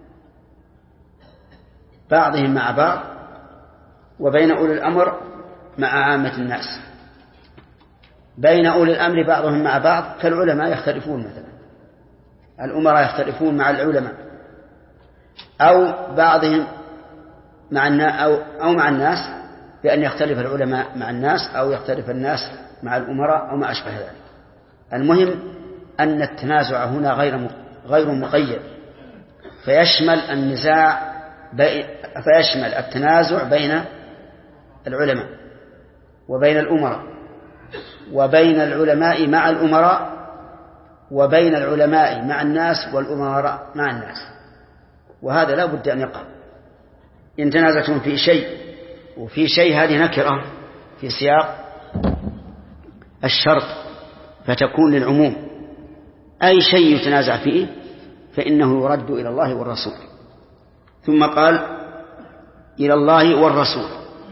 بعضهم مع بعض، وبين أولي الأمر مع عامة الناس. بين أولي الأمر بعضهم مع بعض كالعلماء يختلفون، مثلا الأمراء يختلفون مع العلماء، أو بعضهم مع أو أو مع الناس بأن يختلف العلماء مع الناس أو يختلف الناس مع الأمراء أو ما أشبه ذلك. المهم أن التنازع هنا غير غير مقيد، فيشمل النزاع بي فيشمل التنازع بين العلماء وبين الأمراء وبين العلماء مع الأمراء وبين العلماء مع الناس والأمراء مع الناس، وهذا لا بد أن يقع. إن تنازعتم في شيء، وفي شيء هذه نكرة في سياق الشرط فتكون للعموم، أي شيء يتنازع فيه فإنه يرد إلى الله والرسول. ثم قال: إلى الله والرسول.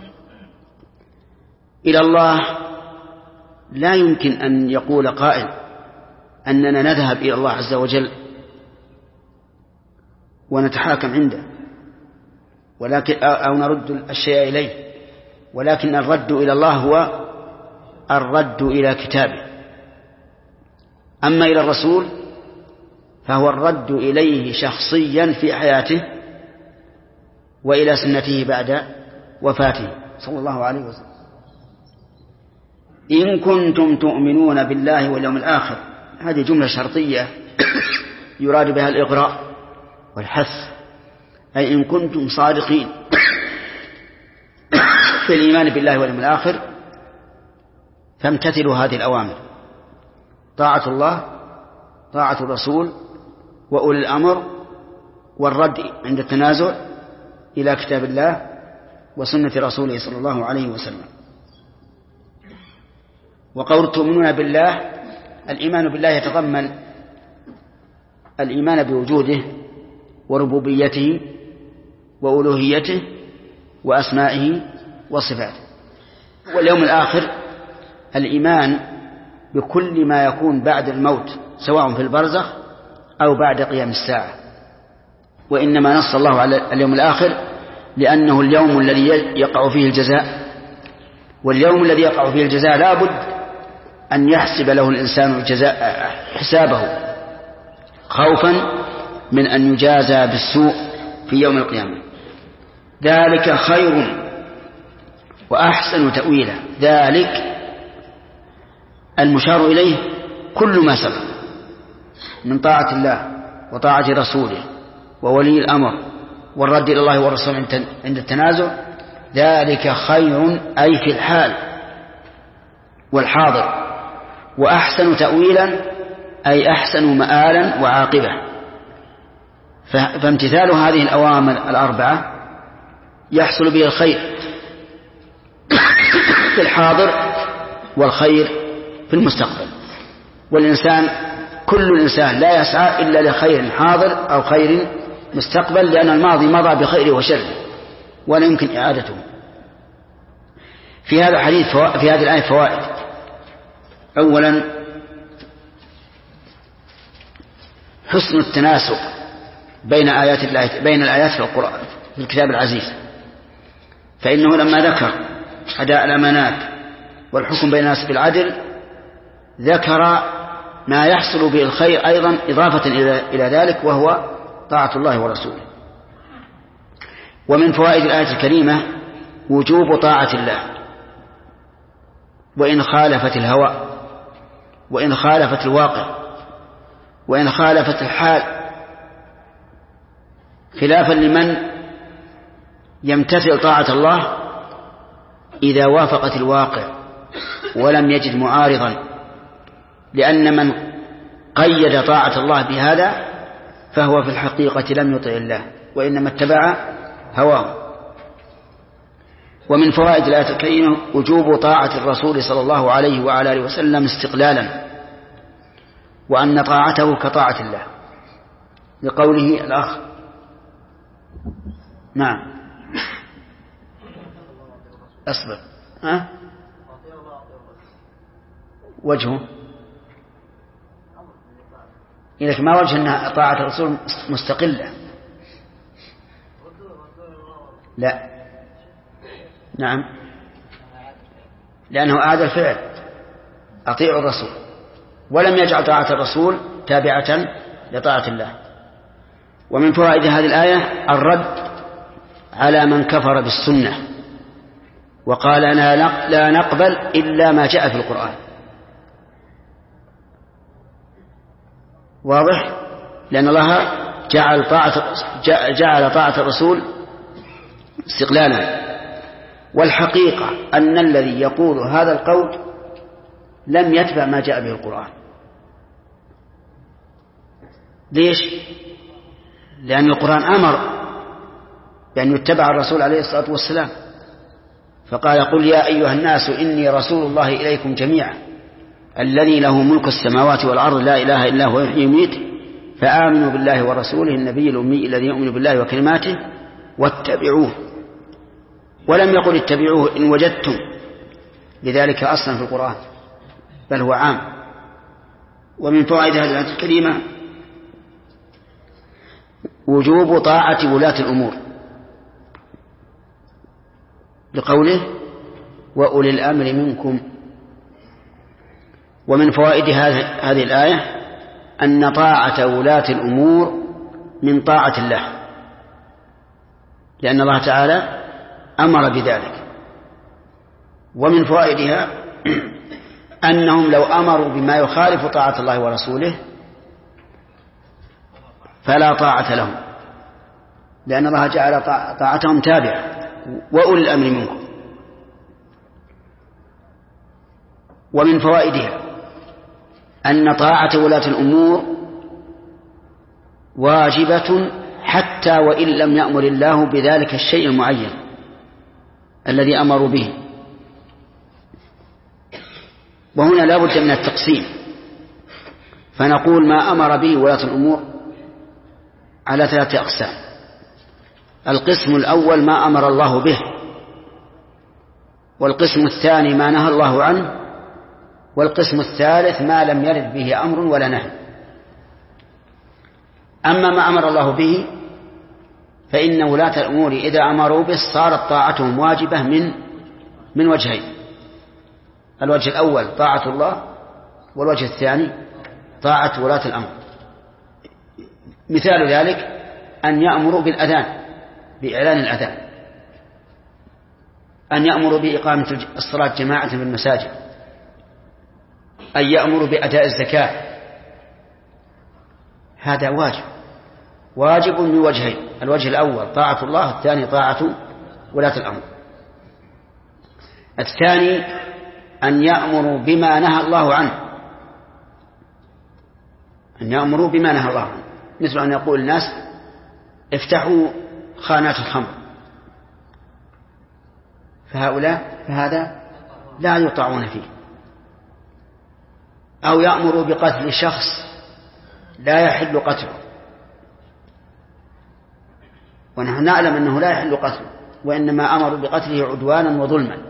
إلى الله لا يمكن أن يقول قائل أننا نذهب إلى الله عز وجل ونتحاكم عنده، ولكن أو نرد الشيء إليه، ولكن الرد إلى الله هو الرد إلى كتابه. أما إلى الرسول فهو الرد إليه شخصيا في حياته وإلى سنته بعد وفاته صلى الله عليه وسلم. إن كنتم تؤمنون بالله واليوم الآخر، هذه جملة شرطية يراد بها الإغراء والحث، أي إن كنتم صادقين في الإيمان بالله واليوم الآخر فامتثلوا هذه الأوامر. طاعة الله، طاعة الرسول، وأولي الأمر، والرد عند التنازع إلى كتاب الله وسنة رسوله صلى الله عليه وسلم. وقول تؤمنون بالله، الإيمان بالله يتضمن الإيمان بوجوده وربوبيته وألوهيته وأسمائه وصفاته، واليوم الآخر الإيمان بكل ما يكون بعد الموت سواء في البرزخ أو بعد قيام الساعة. وإنما نص الله على اليوم الآخر لأنه اليوم الذي يقع فيه الجزاء، واليوم الذي يقع فيه الجزاء لا بد أن يحسب له الإنسان الجزاء حسابه خوفا من أن يجازى بالسوء في يوم القيامة. ذلك خير وأحسن تأويلا. ذلك المشار إليه كل ما سبق من طاعة الله وطاعة رسوله وولي الأمر والرد إلى الله والرسول عند التنازع، ذلك خير أي في الحال والحاضر، وأحسن تأويلا أي أحسن مآلا وعاقبة. فامتثال هذه الأوامر الأربعة يحصل به الخير في الحاضر والخير في المستقبل. والإنسان كل الإنسان لا يسعى إلا لخير حاضر أو خير مستقبل، لأن الماضي مضى بخير وشر ولا يمكن إعادته. في هذا الحديث في هذه الآية فوائد. أولا حسن التناسق بين آيات الله بين الآيات في القرآن في الكتاب العزيز، فإنه لما ذكر أداء الأمانات والحكم بين الناس بالعدل ذكر ما يحصل به الخير أيضا إضافة إلى ذلك، وهو طاعة الله ورسوله. ومن فوائد الآية الكريمة وجوب طاعة الله وإن خالفت الهوى، وإن خالفت الواقع، وإن خالفت الحال، خلافا لمن يمتثل طاعة الله إذا وافقت الواقع ولم يجد معارضا، لأن من قيد طاعة الله بهذا فهو في الحقيقة لم يطع الله وإنما اتبع هواه. ومن فوائد الآية الكريمة وجوب طاعة الرسول صلى الله عليه وعلى آله وسلم استقلالا، وأن طاعته كطاعة الله، لقوله الأخ نعم أصبر أه؟ وجهه إذا ما وجه أن طاعة الرسول مستقلة؟ لا نعم، لأنه أعاد الفعل أطيع الرسول ولم يجعل طاعة الرسول تابعة لطاعة الله. ومن فوائد هذه الآية الرد على من كفر بالسنة وقال لا نقبل إلا ما جاء في القرآن. واضح؟ لأن الله جعل طاعة جعل طاعة الرسول استقلالا، والحقيقة أن الذي يقول هذا القول لم يتبع ما جاء به القرآن. ليش؟ لأن القرآن أمر بأن يتبع الرسول عليه الصلاة والسلام، فقال قل يا أيها الناس إني رسول الله إليكم جميعا الذي له ملك السماوات والأرض لا إله إلا هو يحيي ويميت فآمنوا بالله ورسوله النبي الأمي الذي يؤمن بالله وكلماته واتبعوه. ولم يقل اتبعوه إن وجدتم لذلك أصلا في القرآن، بل هو عام. ومن فوائد هذه الآية الكريمة وجوب طاعة ولاة الأمور، لقوله وأولي الأمر منكم. ومن فوائد هذه الآية أن طاعة ولاة الأمور من طاعة الله، لأن الله تعالى أمر بذلك. ومن فوائدها أنهم لو أمروا بما يخالف طاعة الله ورسوله فلا طاعة لهم، لأن الله جعل طاعتهم تابعة وأولي الأمر منكم. ومن فوائدها أن طاعة ولاة الأمور واجبة حتى وإن لم يأمر الله بذلك الشيء المعين الذي أمروا به. وهنا لا بد من التقسيم، فنقول ما أمر به ولاة الأمور على ثلاثة أقسام. القسم الأول ما أمر الله به، والقسم الثاني ما نهى الله عنه، والقسم الثالث ما لم يرد به أمر ولا نهي. أما ما أمر الله به فإن ولاة الأمور إذا أمروا به صارت طاعتهم واجبة من من وجهين: الوجه الأول طاعة الله، والوجه الثاني طاعة ولاة الأمر. مثال ذلك أن يأمروا بالأذان، بإعلان الأذان، أن يأمروا بإقامة الصلاة جماعة في المساجد، أن يأمروا بأداء الزكاة. هذا واجب واجب من وجهين: الوجه الأول طاعة الله، الثاني طاعة ولاة الأمر. الثاني أن يأمروا بما نهى الله عنه، أن يأمروا بما نهى الله عنه، مثل أن يقول الناس افتحوا خانات الخمر، فهؤلاء فهذا لا يطاعون فيه. أو يأمروا بقتل شخص لا يحل قتله، ونحن نعلم أنه لا يحل قتله، وإنما أمروا بقتله عدوانا وظلما،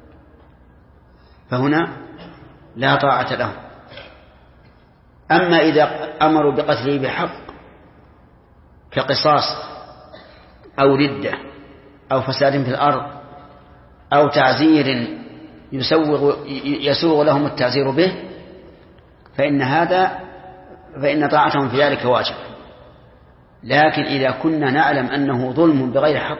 فهنا لا طاعة لهم. أما إذا أمروا بقتله بحق كقصاص أو ردة أو فساد في الأرض أو تعزير يسوغ يسوغ لهم التعزير به، فإن هذا فإن طاعتهم في ذلك واجب. لكن إذا كنا نعلم أنه ظلم بغير حق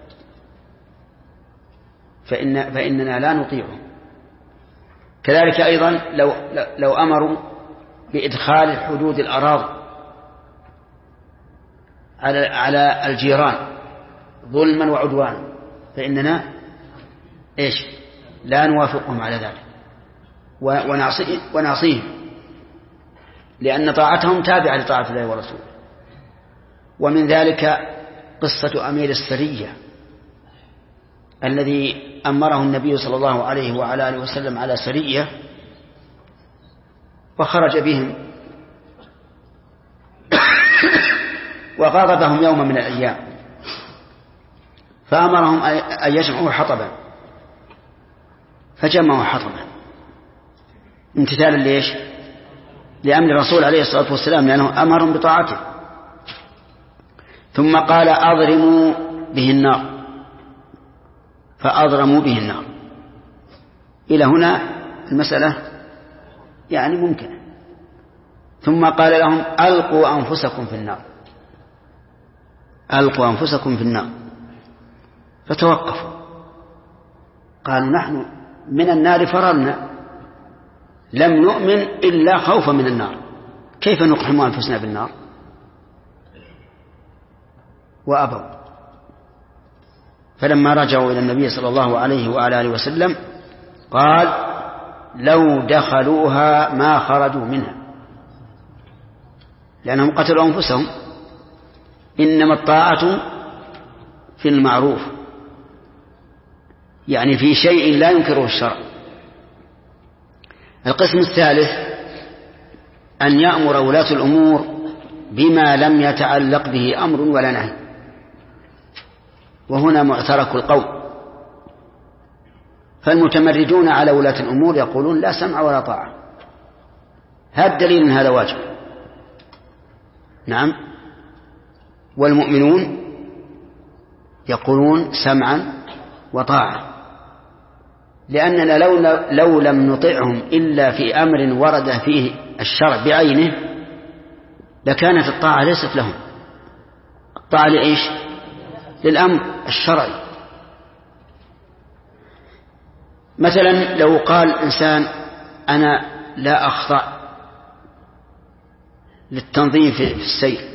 فإن فإننا لا نطيعه. كذلك أيضا لو لو أمروا بإدخال حدود الأراضي على على الجيران ظلما وعدوانا، فإننا إيش لا نوافقهم على ذلك ونعصيهم، لأن طاعتهم تابعة لطاعة الله ورسوله. ومن ذلك قصة أمير السرية الذي أمره النبي صلى الله عليه وعلى آله وسلم على سرية، وخرج بهم وغاضبهم يوم من الأيام، فأمرهم أن يجمعوا حطبا، فجمعوا حطبا امتثالا ليش؟ لأمر الرسول عليه الصلاة والسلام، لأنه أمرهم بطاعته. ثم قال أضرموا به النار، فأضرموا به النار. إلى هنا المسألة يعني ممكنة. ثم قال لهم ألقوا أنفسكم في النار، ألقوا أنفسكم في النار، فتوقفوا، قالوا نحن من النار فررنا، لم نؤمن إلا خوفا من النار، كيف نقحم أنفسنا بالنار؟ وأبوا. فلما رجعوا إلى النبي صلى الله عليه وعلى آله وسلم قال لو دخلوها ما خرجوا منها، لأنهم قتلوا أنفسهم. إنما الطاعة في المعروف، يعني في شيء لا ينكره الشرع. القسم الثالث أن يأمر ولاة الأمور بما لم يتعلق به أمر ولا نهي، وهنا معترك القول. فالمتمردون على ولاة الأمور يقولون لا سمع ولا طاعة، هذا دليل من هذا واجب. نعم. والمؤمنون يقولون سمعا وطاعة، لأننا لو, لو لم نطعهم إلا في أمر ورد فيه الشرع بعينه لكانت الطاعة ليست لهم. الطاعة لإيش؟ للأمر الشرعي. مثلا لو قال إنسان أنا لا أخضع للتنظيم في السير،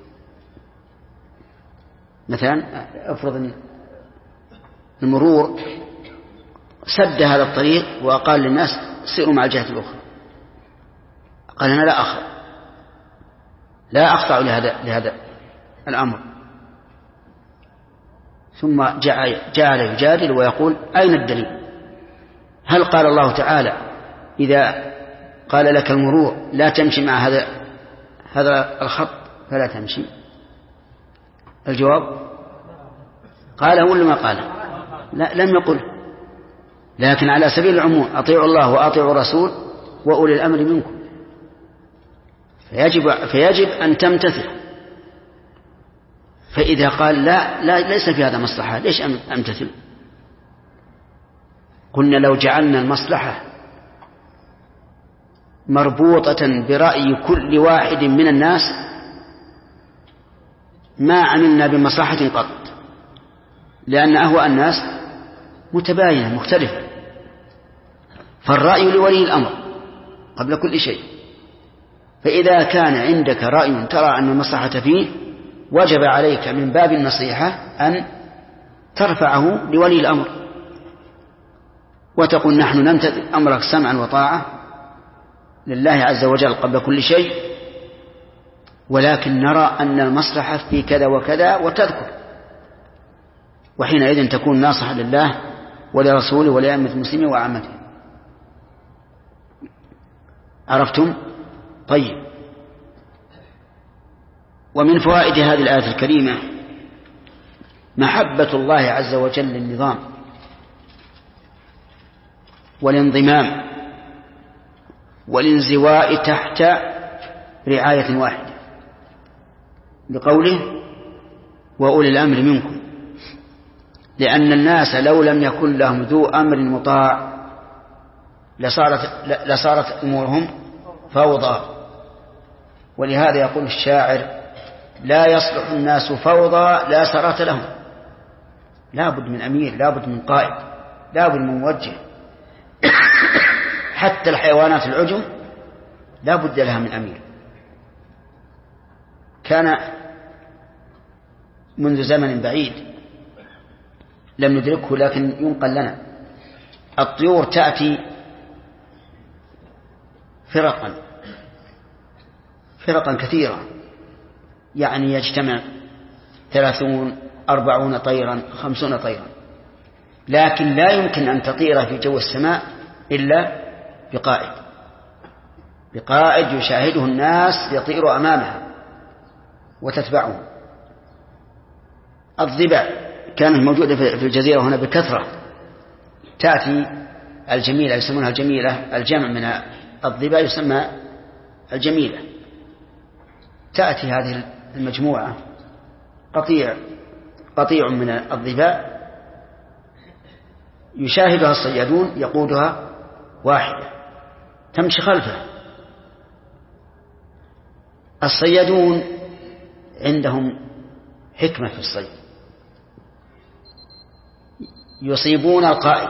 مثلا أفرض أن المرور سد هذا الطريق وقال للناس سيروا مع الجهة الأخرى، قال أنا لا أخضع لا أخضع لهذا, لهذا الأمر. ثم جعل يجادل ويقول أين الدليل؟ هل قال الله تعالى إذا قال لك المرور لا تمشي مع هذا هذا الخط فلا تمشي؟ الجواب قال ولا ما قال؟ لا لم يقل، لكن على سبيل العموم أطيعوا الله وأطيعوا الرسول وأولي الأمر منكم، فيجب, فيجب أن تمتثل. فإذا قال لا, لا ليس في هذا مصلحة ليش أمتثل؟ قلنا لو جعلنا المصلحة مربوطة برأي كل واحد من الناس ما عملنا بمصلحة قط، لأن أهواء الناس متباينة مختلفة، فالرأي لولي الأمر قبل كل شيء. فإذا كان عندك رأي ترى أن المصلحة فيه وجب عليك من باب النصيحة أن ترفعه لولي الأمر وتقول نحن نمتثل أمرك سمعا وطاعة لله عز وجل قبل كل شيء، ولكن نرى أن المصلحة في كذا وكذا وتذكر، وحينئذ تكون ناصحا لله ولرسوله ولأئمة المسلمين وعامته. عرفتم؟ طيب. ومن فوائد هذه الآية الكريمة محبة الله عز وجل للنظام والانضمام والانزواء تحت رعاية واحدة، بقوله وأولي الأمر منكم، لأن الناس لو لم يكن لهم ذو أمر مطاع لصارت, لصارت أمورهم فوضى. ولهذا يقول الشاعر لا يصلح الناس فوضى لا سرات لهم، لا بد من أمير، لا بد من قائد، لا بد من موجه. حتى الحيوانات العجم لا بد لها من أمير. كان منذ زمن بعيد لم ندركه لكن ينقل لنا، الطيور تأتي فرقا فرقا كثيرة، يعني يجتمع ثلاثون أربعون طيرا خمسون طيرا، لكن لا يمكن أن تطير في جو السماء إلا بقائد بقائد يشاهده الناس يطير أمامها وتتبعه. الضباع كانت موجودة في الجزيرة هنا بكثرة، تأتي الجميلة يسمونها الجميلة، الجمع من الضباع يسمى الجميلة، تأتي هذه المجموعة قطيع قطيع من الضباع يشاهدها الصيادون يقودها واحدة تمشي خلفه. الصيادون عندهم حكمة في الصيد، يصيبون القائد،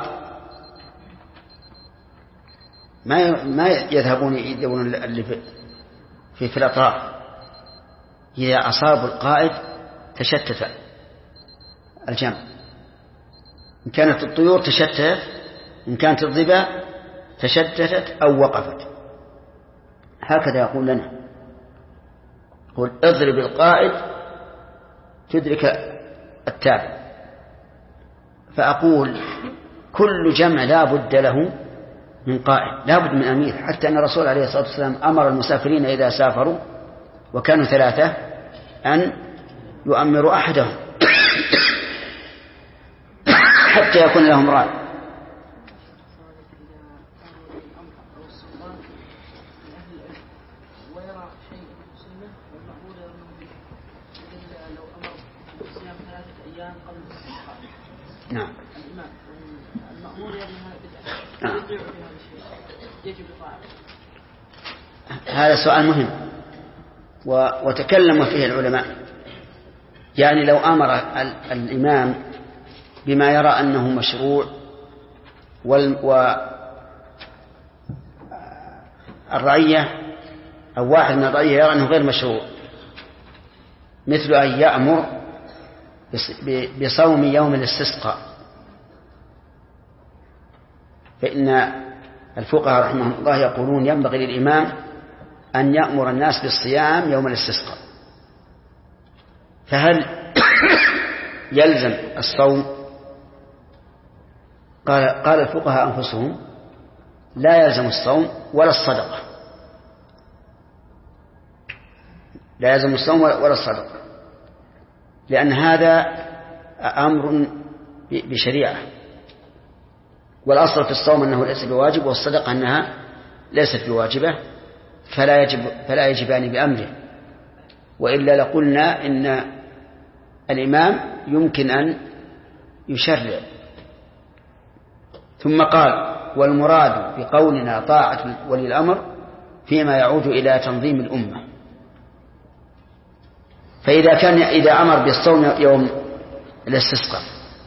ما ما يذهبون يدورون اللي في في الأطراف. إذا أصابوا القائد تشتت الجمع، إن كانت الطيور تشتت، إن كانت الضباع تشتتت أو وقفت. هكذا يقول لنا، قل اضرب القائد تدرك التابع. فأقول كل جمع لا بد له من قائد، لا بد من أمير، حتى أن الرسول عليه الصلاة والسلام أمر المسافرين إذا سافروا وكانوا ثلاثة أن يؤمروا أحدهم حتى يكون لهم راي. نعم. نعم. هذا سؤال مهم وتكلم فيه العلماء. يعني لو أمر الإمام بما يرى أنه مشروع والرعية أو واحد من الرعية يرى أنه غير مشروع، مثل أن يأمر بصوم يوم الاستسقاء، فإن الفقهاء رحمهم الله يقولون ينبغي للإمام أن يأمر الناس بالصيام يوم الاستسقاء، فهل يلزم الصوم؟ قال, قال الفقهاء أنفسهم لا يلزم الصوم ولا الصدقة، لا يلزم الصوم ولا الصدقة، لأن هذا أمر بشريعة، والأصل في الصوم أنه ليس بواجب، والصدقة أنها ليست بواجبة، فلا يجب فلا يجبان بأمره، وإلا لقلنا إن الإمام يمكن أن يشرع. ثم قال: والمراد بقولنا طاعة ولي الأمر فيما يعود إلى تنظيم الأمة. فإذا كان إذا أمر بالصوم يوم الاستسقاء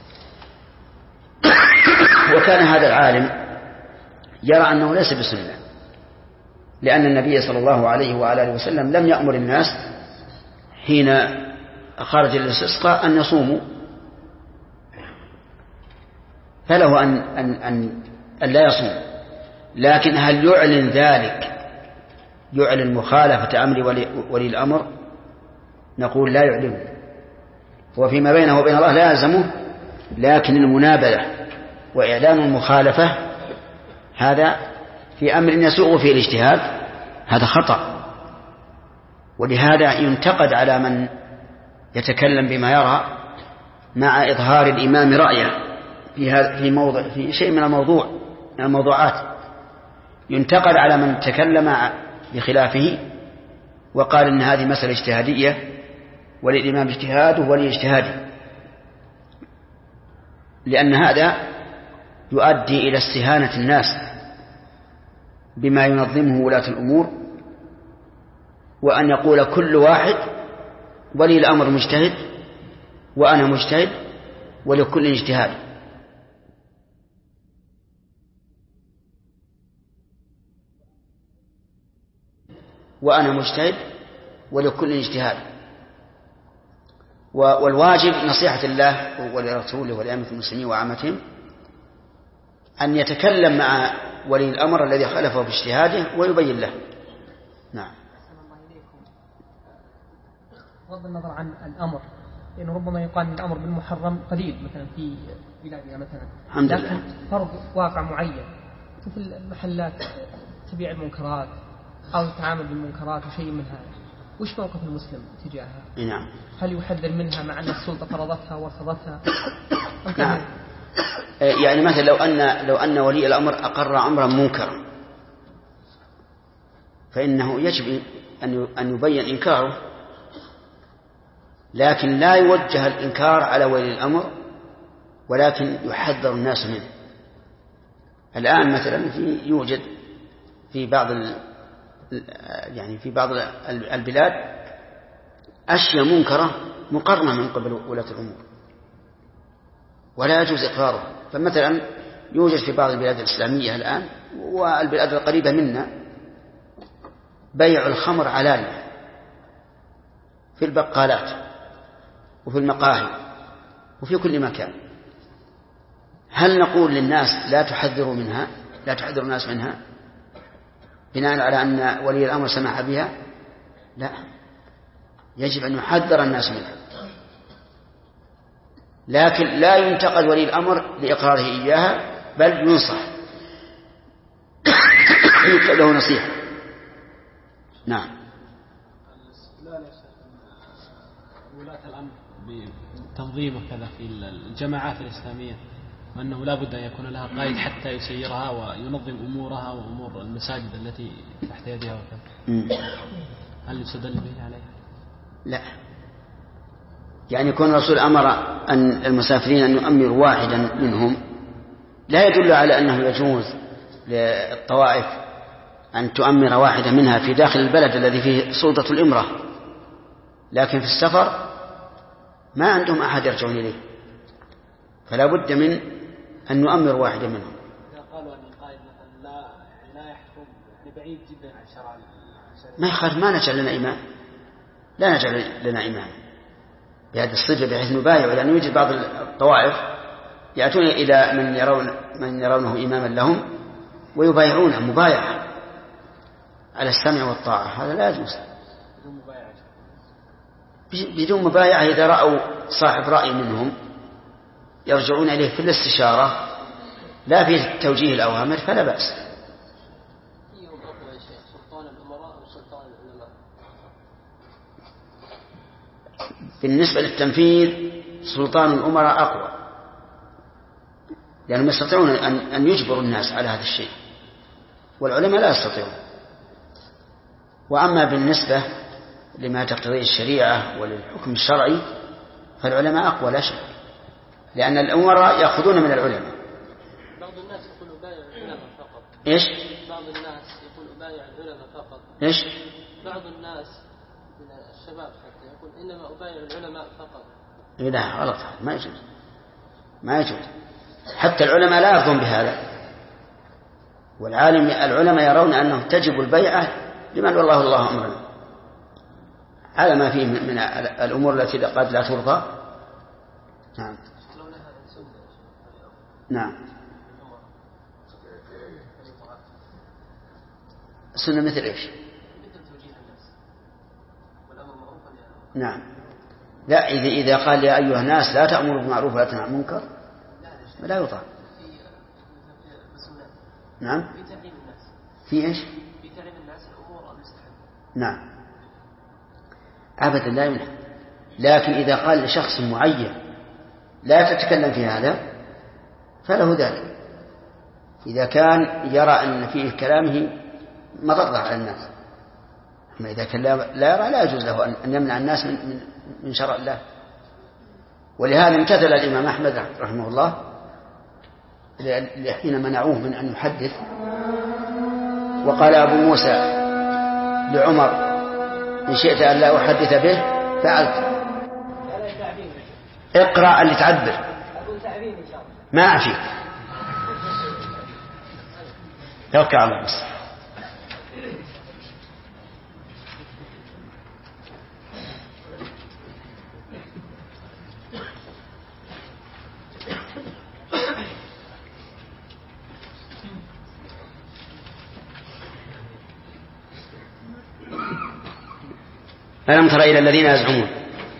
وكان هذا العالم يرى أنه ليس بسنة، لأن النبي صلى الله عليه وآله وسلم لم يأمر الناس حين خرج الاستسقاء أن يصوموا، فله أن, أن, أن, أن لا يصوم. لكن هل يعلن ذلك، يعلن مخالفة أمر ولي, ولي الأمر؟ نقول لا يعلن، وفيما بينه وبين الله لا يلزمه، لكن المنابذة وإعلان المخالفة هذا في أمر يسوغ فيه الاجتهاد هذا خطأ، ولهذا ينتقد على من يتكلم بما يرى مع إظهار الإمام رأيه في هذا في موضع في شيء من الموضوع من الموضوعات، ينتقد على من تكلم بخلافه وقال إن هذه مسألة اجتهادية وللإمام اجتهاده ولي اجتهاده، لأن هذا يؤدي إلى استهانة الناس بما ينظمه ولاة الأمور، وأن يقول كل واحد ولي الأمر مجتهد وأنا مجتهد ولكل اجتهاد. وأنا مجتهد ولكل اجتهاد. والواجب نصيحة الله ولرسوله ولأئمة المسلمين وعامتهم أن يتكلم مع ولي الأمر الذي خالفه باجتهاده ويبين له. نعم. بغض النظر عن الأمر، لأنه ربما يقال أن الأمر بالمحرم قليل مثلا في بلادنا مثلا، لكن فرض واقع معين مثل المحلات تبيع المنكرات أو التعامل بالمنكرات وشيء من هذا، وش موقف المسلم تجاهها؟ نعم. هل يحذر منها مع أن السلطة فرضتها ورفضتها؟ نعم. يعني مثلا لو أن لو أن ولي الأمر أقر أمرا منكرا فإنه يجب أن يبين إنكاره، لكن لا يوجه الإنكار على ولي الأمر، ولكن يحذر الناس منه. الآن مثلا في يوجد في بعض يعني في بعض البلاد أشياء منكرة مقرنة من قبل ولاة الأمور ولا يجوز إقراره. فمثلا يوجد في بعض البلاد الإسلامية الآن والبلاد القريبة منا بيع الخمر علانية في البقالات وفي المقاهي وفي كل مكان. هل نقول للناس لا تحذروا منها، لا تحذروا الناس منها بناء على أن ولي الأمر سمح بها؟ لا، يجب أن يحذر الناس منها، لكن لا ينتقد ولي الأمر لإقراره إياها، بل ينصح له نصيحة. نعم. ولاة الأمر بتنظيمه كذا في الجماعات الإسلامية، وأنه لا بد أن يكون لها قائد حتى يسيرها وينظم أمورها وأمور المساجد التي تحت يدها وكذا، هل يستدل به عليه؟ لا، يعني يكون الرسول أمر أن المسافرين أن يؤمروا واحدا منهم لا يدل على أنه يجوز للطوائف أن تؤمر واحدة منها في داخل البلد الذي فيه سلطة الإمرة، لكن في السفر ما عندهم أحد يرجعون إليه، فلا بد من أن نؤمر واحدة منهم. إذا قالوا أن القائد مثلا لا لا يحكم بعيد جدا عن شرع ما يخالف، ما نجعل لنا إمام، لا نجعل لنا إمام بهذه الصفة بحيث نبايع، لأنه يوجد بعض الطوائف يأتون إلى من يرون من يرونه إماما لهم ويبايعونه مبايعة. على السمع والطاعة هذا لا يجوز بدون مبايعة. إذا رأوا صاحب رأي منهم يرجعون إليه في الاستشارة لا في توجيه الأوامر فلا بأس. بالنسبة للتنفيذ سلطان الأمراء أقوى، لأنهم يستطيعون أن يجبروا الناس على هذا الشيء والعلماء لا يستطيعون. وأما بالنسبة لما تقتضيه الشريعة وللحكم الشرعي فالعلماء أقوى لا شك، لأن الأمراء يأخذون من العلماء. بعض الناس يقول أبايع العلماء فقط. إيش؟ بعض الناس يقول أبايع العلماء فقط. إيش؟ بعض الناس من الشباب حتى يقول إنما أبايع العلماء فقط. لا غلط، ما يجوز ما يجوز. حتى العلماء لا يرضون بهذا، والعالم العلماء يرون أنه تجب البيعة لمن والله الله أمرنا على ما فيه من الأمور التي قد لا ترضى. نعم نعم السنة مثل إيش؟ نعم لا إذا إذا قال يا أيها الناس لا تأمروا بالمعروف ولا تنهوا عن المنكر لا يطاع. نعم في إيش؟ في تعليم الناس الأمور المستحبة. نعم أبدا لا يمنع، لكن إذا قال لشخص معين لا تتكلم في هذا فله ذلك إذا كان يرى أن فيه كلامه مضرة على الناس. أما إذا كان لا يرى لا يجوز له أن يمنع الناس من, من شرع الله. ولهذا امتثل الإمام أحمد رحمه الله حين منعوه من أن يحدث، وقال أبو موسى لعمر إن شئت أن لا أحدث به فعلت. اقرأ اللي تعبر ما أعفيك توكل على الله بس. ألم تر إلى الذين يزعمون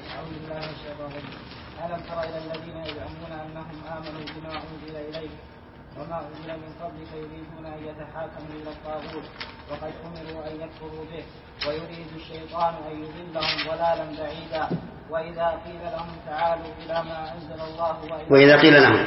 ألم تر إلى الذين يزعمون أنهم آمنوا بما أنزل إليك وما أنزل من قبلك يريدون أن يتحاكموا إلى الطاغوت وقد أمروا أن يكفروا به ويريد الشيطان أن يضلهم ضلالا بعيدا. وإذا قيل لهم تعالوا إلى ما أنزل الله وإذا قيل لهم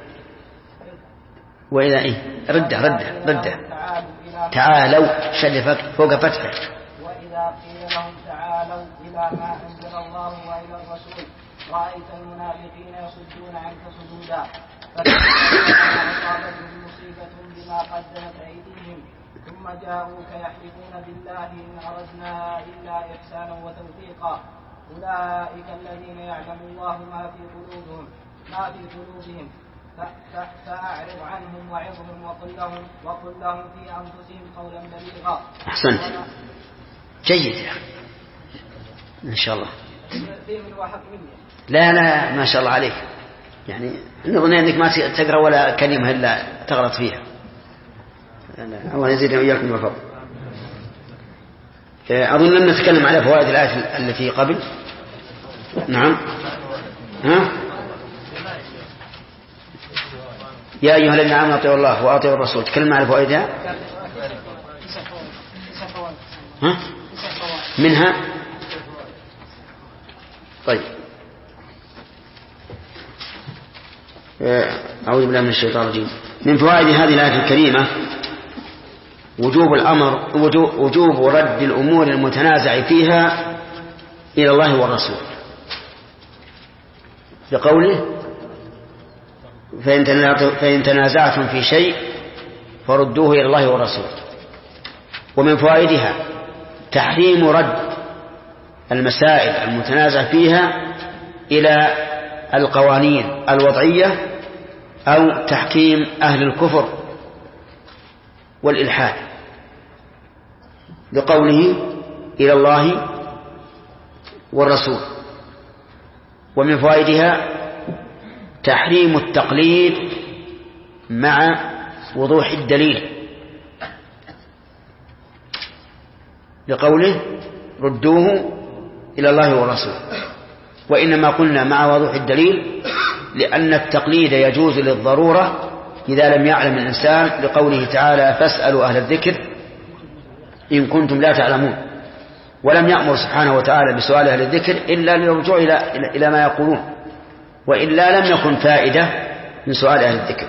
وإذا إيه ردة ردة ردة تعالوا شلفك فوق فتحه. وإذا قيل لهم تعالوا إلى ما أنزل الله وإلى الرسول رأيت المنافقين يصدون عنك صدودا فكما أصابتهم مصيبة بما قدمت أيديهم ثم جاءوك يحلفون بالله إن أردنا إلا إحسانا وتوفيقا أولئك الذين يعلم الله ما في قلوبهم ما في قلوبهم فأعرض عنهم وعظهم وقل لهم وقل لهم في أنفسهم قولا بليغا. أحسنت جيد يا أخي إن شاء الله. لا لا ما شاء الله عليك، يعني نظن أنك ما تقرأ ولا كلمة إلا تغلط فيها. الله يزيدنا وإياكم الفضل. أظن لم نتكلم على فوائد الآية التي قبل. نعم ها يا أيها الذين آمنوا أطيعوا الله وأطيعوا الرسول تكلمنا على فوائدها. ها منها طيب أعوذ بالله من الشيطان الرجيم. من فوائد هذه الآية الكريمة وجوب الأمر وجوب رد الأمور المتنازع فيها إلى الله والرسول لقوله فإن تنازعتم في شيء فردوه إلى الله والرسول. ومن فوائدها تحريم رد المسائل المتنازع فيها إلى القوانين الوضعية أو تحكيم أهل الكفر والإلحاد لقوله إلى الله والرسول. ومن فوائدها تحريم التقليد مع وضوح الدليل، لقوله ردوه إلى الله والرسول. وإنما قلنا مع وضوح الدليل لأن التقليد يجوز للضرورة إذا لم يعلم الإنسان، لقوله تعالى فاسألوا أهل الذكر إن كنتم لا تعلمون. ولم يأمر سبحانه وتعالى بسؤال أهل الذكر إلا للرجوع إلى ما يقولون، وإلا لم يكن فائدة من سؤال أهل الذكر.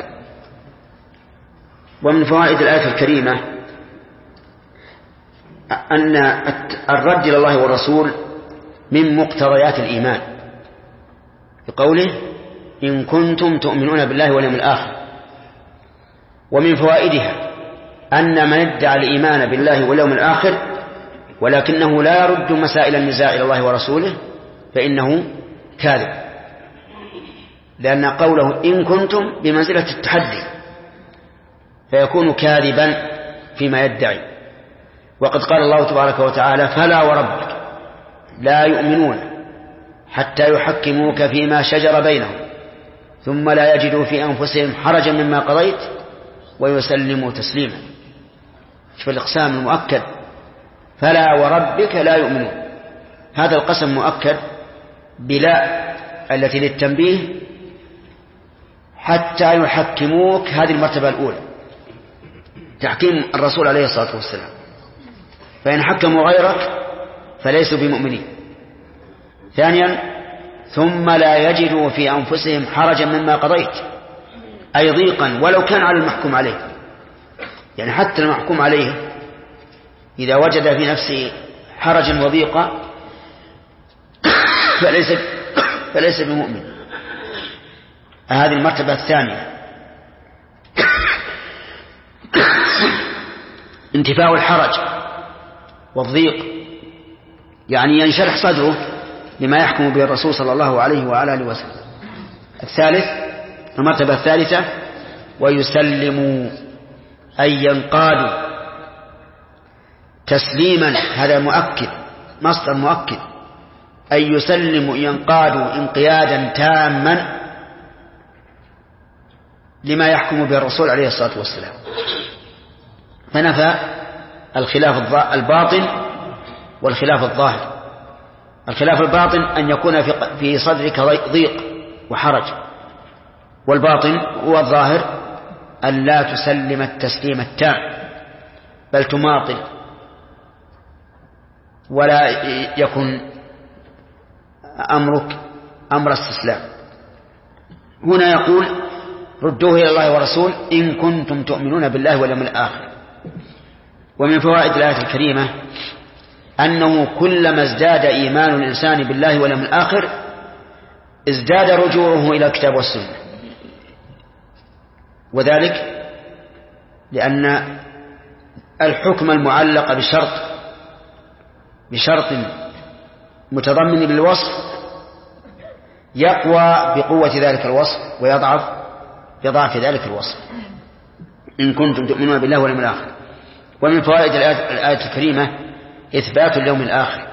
ومن فوائد الآية الكريمة أن الرد إلى الله والرسول من مقتضيات الإيمان، بقوله إن كنتم تؤمنون بالله واليوم الآخر. ومن فوائدها أن من ادعى الإيمان بالله واليوم الآخر ولكنه لا يرد مسائل النزاع إلى الله ورسوله فإنه كاذب، لأن قوله إن كنتم بمنزلة التحدي، فيكون كاذبا فيما يدعي. وقد قال الله تبارك وتعالى فلا وربك لا يؤمنون حتى يحكموك فيما شجر بينهم ثم لا يجدوا في أنفسهم حرجا مما قضيت ويسلموا تسليما. شوف الإقسام المؤكد، فلا وربك لا يؤمنون، هذا القسم مؤكد بلا التي للتنبيه، حتى يحكموك، هذه المرتبة الأولى تحكيم الرسول عليه الصلاة والسلام، فإن حكموا غيرك فليسوا بمؤمنين. ثانيا ثم لا يجدوا في أنفسهم حرجا مما قضيت، أي ضيقا ولو كان على المحكوم عليه، يعني حتى المحكوم عليه إذا وجد في نفسه حرجا وضيقا فليس, فليس بمؤمن. هذه المرتبة الثانية. انتفاء الحرج والضيق، يعني ينشرح صدره لما يحكم به الرسول صلى الله عليه وعلى آله وسلم. الثالث المرتبة الثالثة ويسلموا أي ينقادوا تسليما، هذا مؤكد مصدر مؤكد، أي يسلموا ينقادوا انقيادا تاما لما يحكم به الرسول عليه الصلاة والسلام. فنفى الخلاف الباطن والخلاف الظاهر. الخلاف الباطن أن يكون في صدرك ضيق وحرج، والباطن هو الظاهر أن لا تسلم التسليم التام بل تماطل ولا يكن أمرك أمر استسلام. هنا يقول ردوه إلى الله ورسول إن كنتم تؤمنون بالله واليوم الآخر. ومن فوائد الآية الكريمة أنه كلما ازداد إيمان الإنسان بالله واليوم الآخر ازداد رجوعه إلى الكتاب والسنة، وذلك لأن الحكم المعلق بشرط بشرط متضمن للوصف يقوى بقوة ذلك الوصف ويضعف بضعف ذلك الوصف. إن كنتم تؤمنون بالله واليوم الآخر. ومن فوائد الآية الكريمة إثبات اليوم الآخر،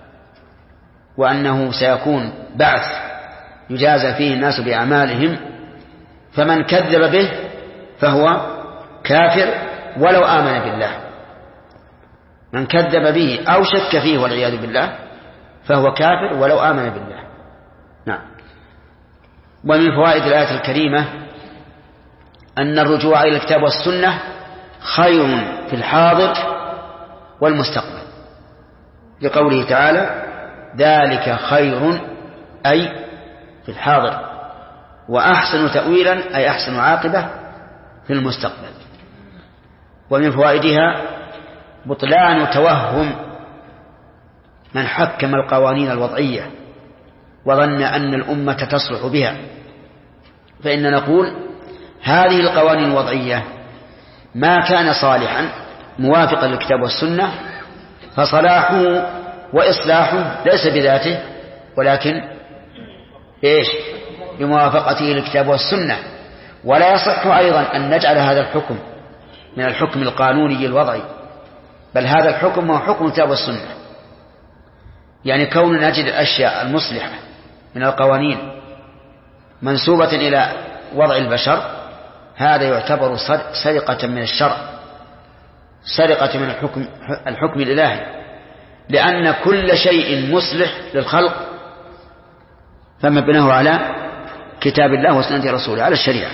وأنه سيكون بعث يجازى فيه الناس بأعمالهم، فمن كذب به فهو كافر ولو آمن بالله. من كذب به أو شك فيه والعياذ بالله فهو كافر ولو آمن بالله. نعم. ومن فوائد الآية الكريمة أن الرجوع إلى الكتاب والسنة خير في الحاضر والمستقبل، لقوله تعالى ذلك خير أي في الحاضر، وأحسن تأويلا أي أحسن عاقبة في المستقبل. ومن فوائدها بطلان توهم من حكم القوانين الوضعية وظن أن الأمة تصلح بها، فإن نقول هذه القوانين الوضعية ما كان صالحا موافقا للكتاب والسنة فصلاحه وإصلاحه ليس بذاته ولكن إيش بموافقته للكتاب والسنة. ولا يصح أيضا أن نجعل هذا الحكم من الحكم القانوني الوضعي، بل هذا الحكم هو حكم الكتاب والسنة. يعني كون نجد الأشياء المصلحة من القوانين منسوبة إلى وضع البشر هذا يعتبر سرقة من الشرع، سرقة من الحكم, الحكم الإلهي، لأن كل شيء مصلح للخلق فمبناه على كتاب الله وسنة رسوله، على الشريعة.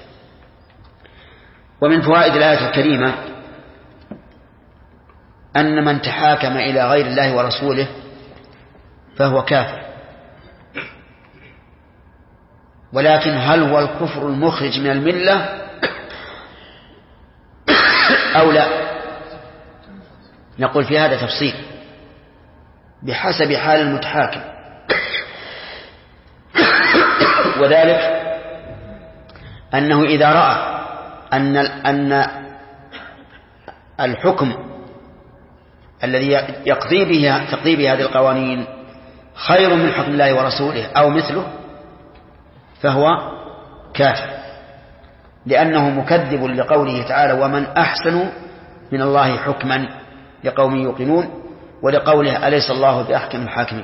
ومن فوائد الآية الكريمة أن من تحاكم إلى غير الله ورسوله فهو كافر، ولكن هل هو الكفر المخرج من الملة أو لا؟ نقول في هذا تفصيل بحسب حال المتحاكم، وذلك أنه إذا رأى أن أن الحكم الذي يقضي به تقضي به هذه القوانين خير من حكم الله ورسوله أو مثله فهو كافر، لأنه مكذب لقوله تعالى ومن أحسن من الله حكما لقوم يوقنون، ولقوله أليس الله بأحكم الحاكمين.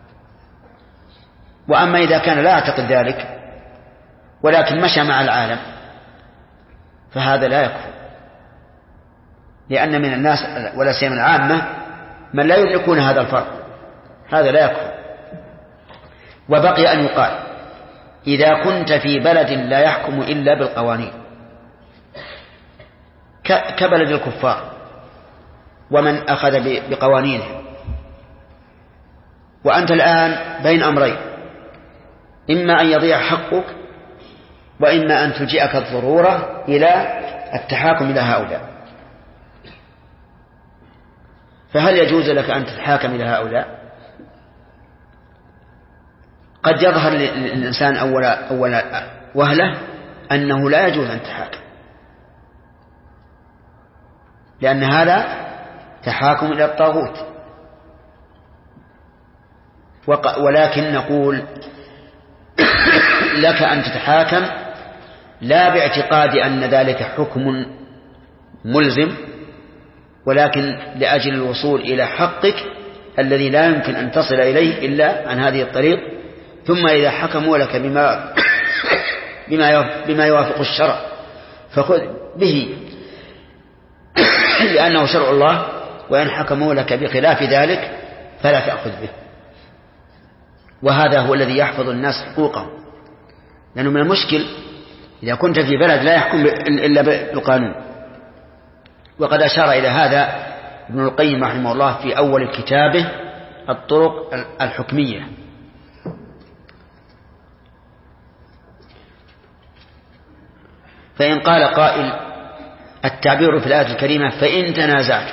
وأما إذا كان لا يعتقد ذلك ولكن مشى مع العالم فهذا لا يكفر، لأن من الناس ولا سيما العامة من لا يدركون هذا الفرق، هذا لا يكفر. وبقي أن يقال إذا كنت في بلد لا يحكم إلا بالقوانين كبلد الكفار ومن أخذ بقوانينهم، وأنت الآن بين أمرين، إما أن يضيع حقك وإما أن تلجئك الضرورة إلى التحاكم إلى هؤلاء، فهل يجوز لك أن تتحاكم إلى هؤلاء؟ قد يظهر للإنسان أول, أول وهلة أنه لا يجوز أن تحاكم، لأن هذا تحاكم إلى الطاغوت، ولكن نقول لك أن تتحاكم لا باعتقاد أن ذلك حكم ملزم، ولكن لأجل الوصول إلى حقك الذي لا يمكن أن تصل إليه إلا عن هذه الطريق. ثم إذا حكموا لك بما بما يوافق الشرع فخذ به لأنه شرع الله، وإن حكموا لك بخلاف ذلك فلا تأخذ به. وهذا هو الذي يحفظ الناس حقوقهم، لأنه من المشكل إذا كنت في بلد لا يحكم إلا بالقانون. وقد أشار إلى هذا ابن القيم رحمه الله في أول كتابه الطرق الحكمية. فإن قال قائل التعبير في الآية الكريمة فإن تنازعت،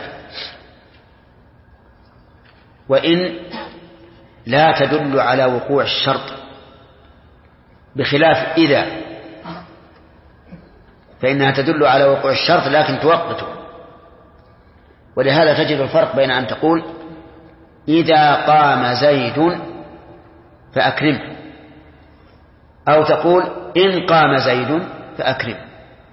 وإن لا تدل على وقوع الشرط بخلاف إذا، فإنها تدل على وقوع الشرط لكن توقته. ولهذا تجد الفرق بين أن تقول إذا قام زيد فأكرمه، أو تقول إن قام زيد فأكرمه.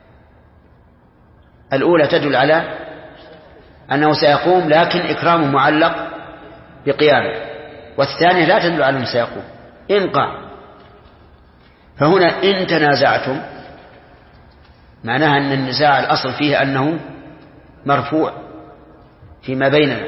الأولى تدل على أنه سيقوم لكن إكرامه معلق بقيامه، والثانية لا تدل على أنه سيقوم إن قام. فهنا إن تنازعتم معناها أن النزاع الأصل فيه أنه مرفوع فيما بيننا،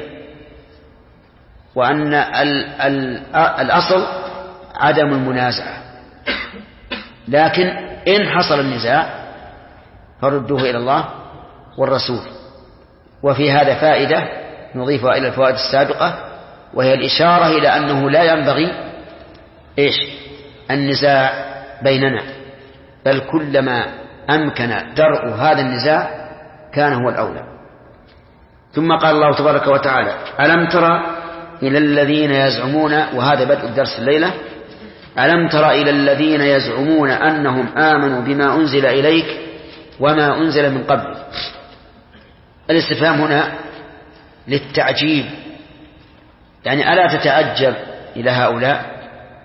وأن ال ال الأصل عدم المنازعة، لكن إن حصل النزاع فردوه إلى الله والرسول. وفي هذا فائدة نضيفها إلى الفوائد السابقة، وهي الإشارة إلى أنه لا ينبغي إيش النزاع بيننا، بل كلما أمكن درء هذا النزاع كان هو الأولى. ثم قال الله تبارك وتعالى ألم ترى إلى الذين يزعمون، وهذا بدء الدرس الليلة، ألم ترى إلى الذين يزعمون أنهم آمنوا بما أنزل إليك وما أنزل من قبل. الاستفهام هنا للتعجيب، يعني ألا تتعجب إلى هؤلاء؟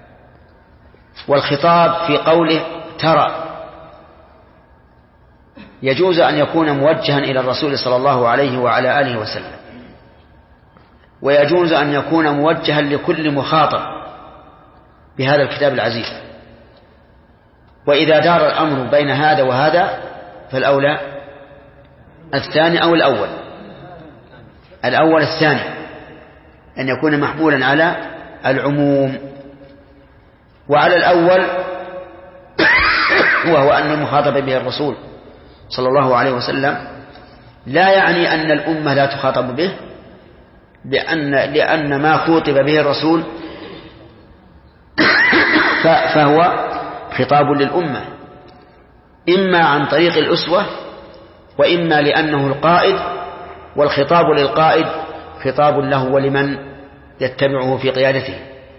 والخطاب في قوله ترى يجوز أن يكون موجها إلى الرسول صلى الله عليه وعلى آله وسلم، ويجوز أن يكون موجها لكل مخاطب بهذا الكتاب العزيز. وإذا دار الأمر بين هذا وهذا فالأولى الثاني أو الأول الأول الثاني، أن يكون محمولا على العموم. وعلى الأول وهو أن المخاطب به الرسول صلى الله عليه وسلم لا يعني أن الأمة لا تخاطب به، لأن, لأن ما خوطب به الرسول فهو خطاب للأمة، إما عن طريق الأسوة وإما لأنه القائد، والخطاب للقائد خطاب له ولمن يتبعه في قيادته.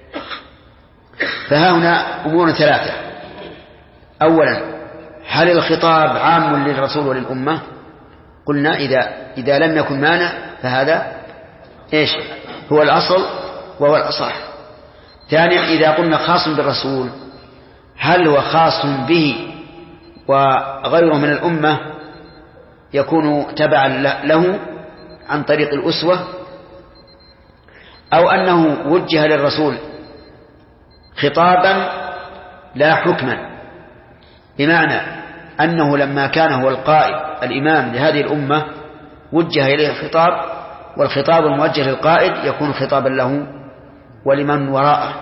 فها هنا أمور ثلاثة: أولا، هل الخطاب عام للرسول وللأمة؟ قلنا إذا, إذا لم يكن مانع فهذا إيش هو الأصل وهو الأصح. ثانيا، إذا قلنا خاص بالرسول هل هو خاص به وغيره من الأمة يكون تبعا له عن طريق الأسوة، أو أنه وجه للرسول خطابا لا حكما، بمعنى أنه لما كان هو القائد الإمام لهذه الأمة وجه إليه الخطاب، والخطاب الموجه للقائد يكون خطابا له ولمن وراءه.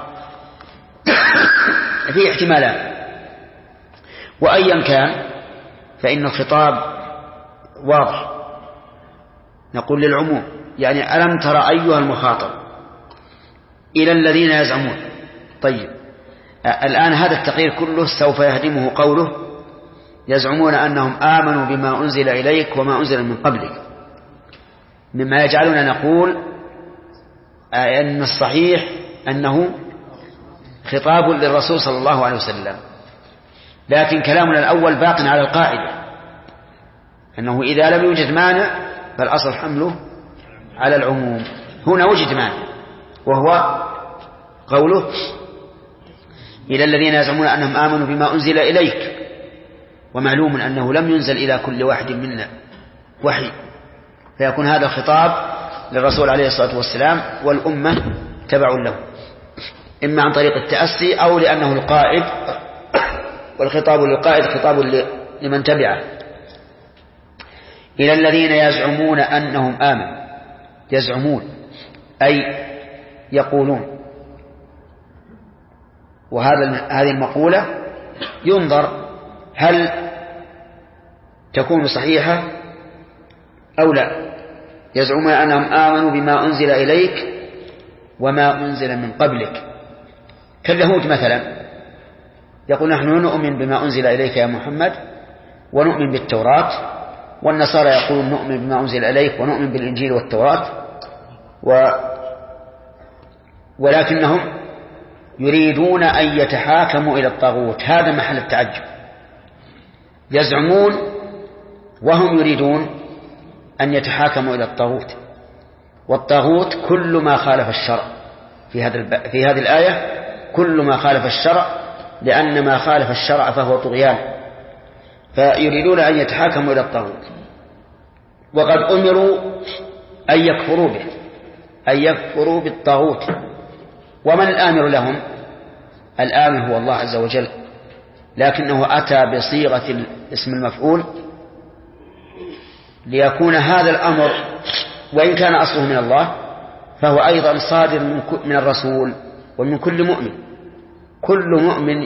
في احتمالات، وأيا كان فإن الخطاب واضح. نقول للعموم، يعني ألم ترى أيها المخاطب إلى الذين يزعمون. طيب، الآن هذا التقرير كله سوف يهدمه قوله يزعمون أنهم آمنوا بما أنزل إليك وما أنزل من قبلك، مما يجعلنا نقول أن الصحيح أنه خطاب للرسول صلى الله عليه وسلم. لكن كلامنا الأول باق على القاعدة أنه إذا لم يوجد مانع فالأصل حمله على العموم. هنا وجد مانع، وهو قوله إلى الذين يزعمون أنهم آمنوا بما أنزل إليك، ومعلوم أنه لم ينزل إلى كل واحد منا وحي، فيكون هذا الخطاب للرسول عليه الصلاة والسلام والأمة تبع له، إما عن طريق التأسي أو لأنه القائد، والخطاب للقائد خطاب لمن تبعه. إلى الذين يزعمون أنهم آمنوا، يزعمون أي يقولون، وهذا هذه المقولة ينظر هل تكون صحيحة أو لا. يزعمون أنهم آمنوا بما أنزل إليك وما أنزل من قبلك، كاليهود مثلا يقول نحن نؤمن بما أنزل إليك يا محمد ونؤمن بالتوراة، والنصارى يقولون نؤمن بما أنزل إليك ونؤمن بالإنجيل والتوراة، و ولكنهم يريدون أن يتحاكموا إلى الطاغوت. هذا محل التعجب. يزعمون وهم يريدون أن يتحاكموا إلى الطاغوت، والطاغوت كل ما خالف الشرع. في هذا في هذه الآية كل ما خالف الشرع، لأن ما خالف الشرع فهو طغيان، فيريدون أن يتحاكموا إلى الطاغوت. وقد أمروا أن يكفروا به، أن يكفروا بالطاغوت. ومن الآمر لهم؟ الآمر هو الله عز وجل، لكنه أتى بصيغة اسم المفعول ليكون هذا الأمر وإن كان أصله من الله فهو أيضا صادر من الرسول ومن كل مؤمن. كل مؤمن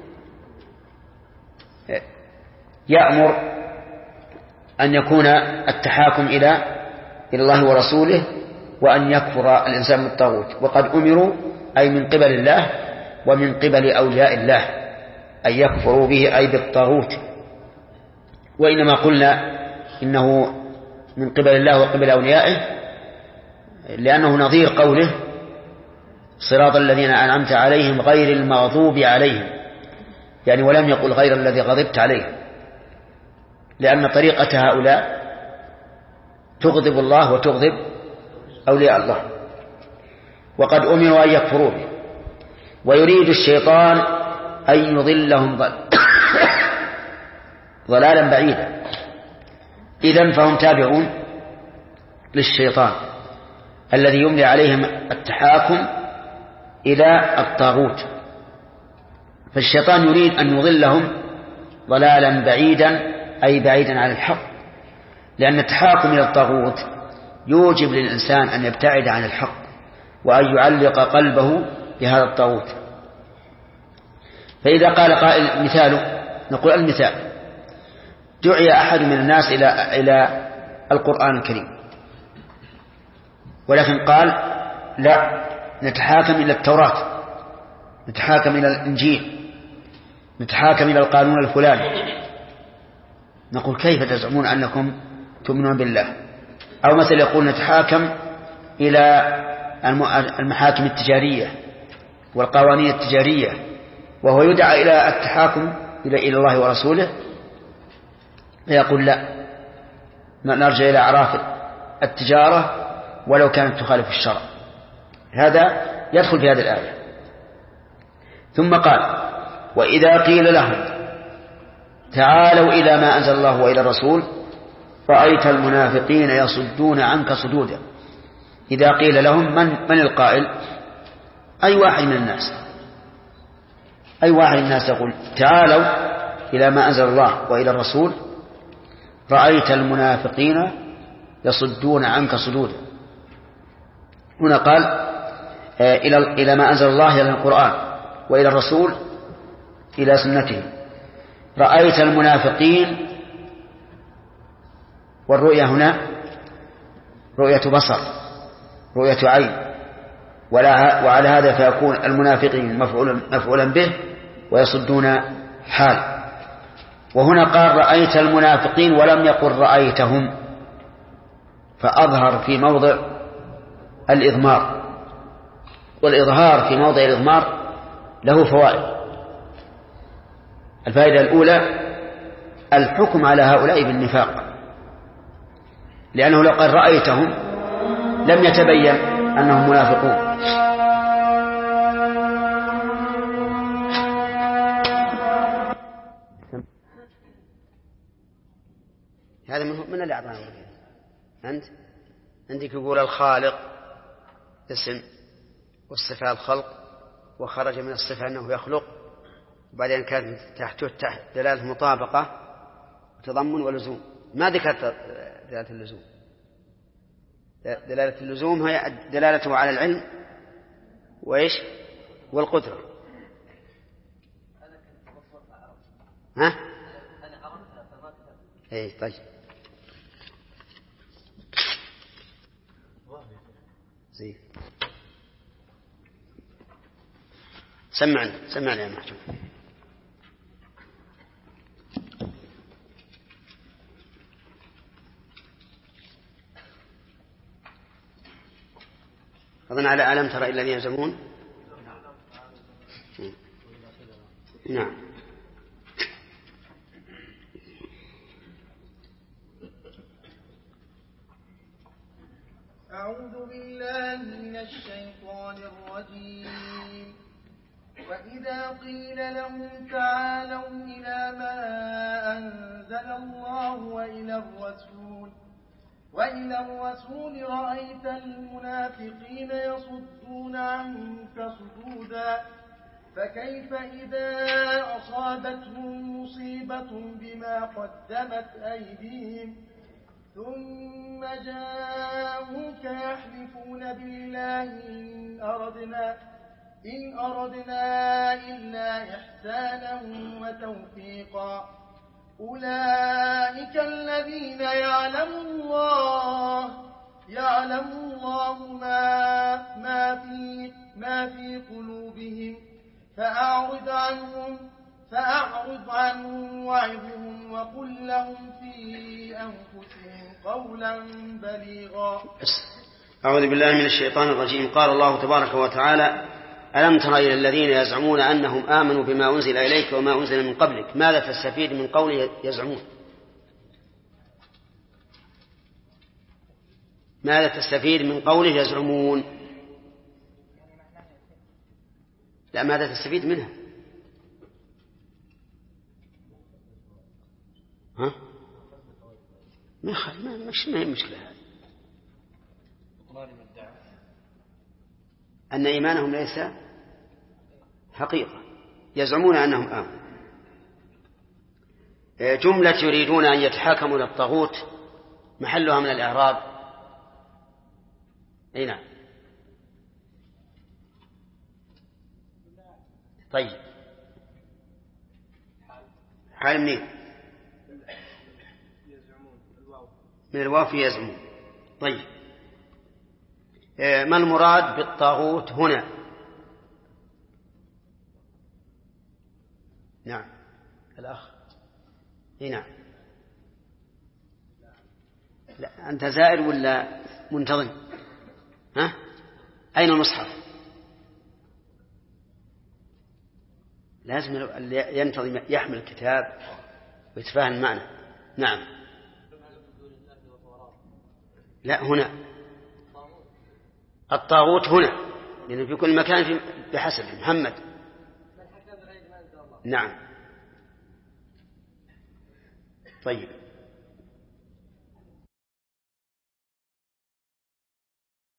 يأمر أن يكون التحاكم إلى إلى الله ورسوله، وأن يكفر الإنسان بالطاغوت. وقد أمروا أي من قبل الله ومن قبل أولياء الله أن يكفروا به أي بالطاغوت. وإنما قلنا إنه من قبل الله وقبل أوليائه لأنه نظير قوله صراط الذين أنعمت عليهم غير المغضوب عليهم، يعني ولم يقل غير الذي غضبت عليه، لأن طريقة هؤلاء تغضب الله وتغضب أولياء الله. وقد أمروا أن يكفروا به، ويريد الشيطان أن يضلهم ضلالا بعيدا. إذن فهم تابعون للشيطان الذي يملي عليهم التحاكم إلى الطاغوت. فالشيطان يريد أن يضلهم ضلالا بعيدا أي بعيدا عن الحق، لأن التحاكم إلى الطاغوت يوجب للإنسان أن يبتعد عن الحق وأن يعلق قلبه بهذا الطاغوت. فإذا قال قائل مثاله، نقول المثال: دعي أحد من الناس إلى إلى القرآن الكريم، ولكن قال لا، نتحاكم إلى التوراة، نتحاكم إلى الإنجيل، نتحاكم إلى القانون الفلاني. نقول: كيف تزعمون أنكم تؤمنون بالله؟ أو مثلا يقول: نتحاكم إلى المحاكم التجارية والقوانين التجارية، وهو يدعى إلى التحاكم إلى الله ورسوله، فيقول: لا، نرجع إلى أعراف التجارة ولو كانت تخالف الشرع. هذا يدخل في هذه الآية. ثم قال: وإذا قيل لهم تعالوا إلى ما أنزل الله وإلى الرسول رأيت المنافقين يصدون عنك صدودا. إذا قيل لهم، من, من القائل؟ أي واحد من الناس، أي واحد من الناس يقول تعالوا إلى ما أنزل الله وإلى الرسول رأيت المنافقين يصدون عنك صدودا. هنا قال إلى إلى ما أنزل الله إلى القرآن وإلى الرسول إلى سنته. رأيت المنافقين، والرؤية هنا رؤية بصر، رؤية عين، وعلى هذا فيكون المنافقين مفعولا به ويصدون حال. وهنا قال رأيت المنافقين ولم يقل رأيتهم، فأظهر في موضع الإضمار، والإظهار في موضع الإضمار له فوائد. الفائدة الأولى الحكم على هؤلاء بالنفاق، لأنه لو قال رأيتهم لم يتبين أنهم منافقون. هذا من اللي أعطانا أنت عندك يقول الخالق اسم، والصفة الخلق، وخرج من الصفة أنه يخلق، وبعدين كانت تحته تحت دلالة مطابقة وتضمن ولزوم. ما ذكرت دلالة اللزوم. دلالة اللزوم هي دلالته على العلم وإيش والقدرة. ها؟ إيه طيب. زين. سمعنا سمعنا يا محجوب. أظن على ألم ترى الذين يزعمون. نعم. أعوذ بالله من الشيطان الرجيم. وإذا قيل لهم تعالوا إلى ما أنزل الله وإلى الرسول وإلى الرسول رأيت المنافقين يصدون عنك صدودا. فكيف إذا أصابتهم مصيبة بما قدمت أيديهم ثم جاءوك يحلفون بالله إن أردنا إن أردنا إلا إحسانا وتوفيقا. أولئك الذين يعلم الله يعلم الله ما ما في ما في قلوبهم فأعرض عنهم فأعرض عنهم وعظهم وقل لهم في أنفسهم قولا بليغا. أعوذ بالله من الشيطان الرجيم. قال الله تبارك وتعالى: ألم تر إلى الذين يزعمون أنهم آمنوا بما أنزل إليك وما أنزل من قبلك ماذا تستفيد من قوله يزعمون؟ ماذا تستفيد من قوله يزعمون؟ لا، ماذا تستفيد منها؟ ها؟ ما ما مش ما هي مشكلة هذه. أن إيمانهم ليس حقيقة، يزعمون أنهم آمنوا. جملة يريدون أن يتحاكموا إلى الطاغوت محلها من الإعراب. أي نعم، طيب حال منين؟ من الواو في يزعمون. طيب ما المراد بالطاغوت هنا؟ نعم الأخ. إيه نعم. لا أنت زائر ولا منتظم؟ ها؟ أين المصحف؟ لازم ينتظم يحمل الكتاب ويتفاهم المعنى. نعم. لا هنا الطاغوت هنا لأنه في كل مكان في بحسب محمد. نعم. طيب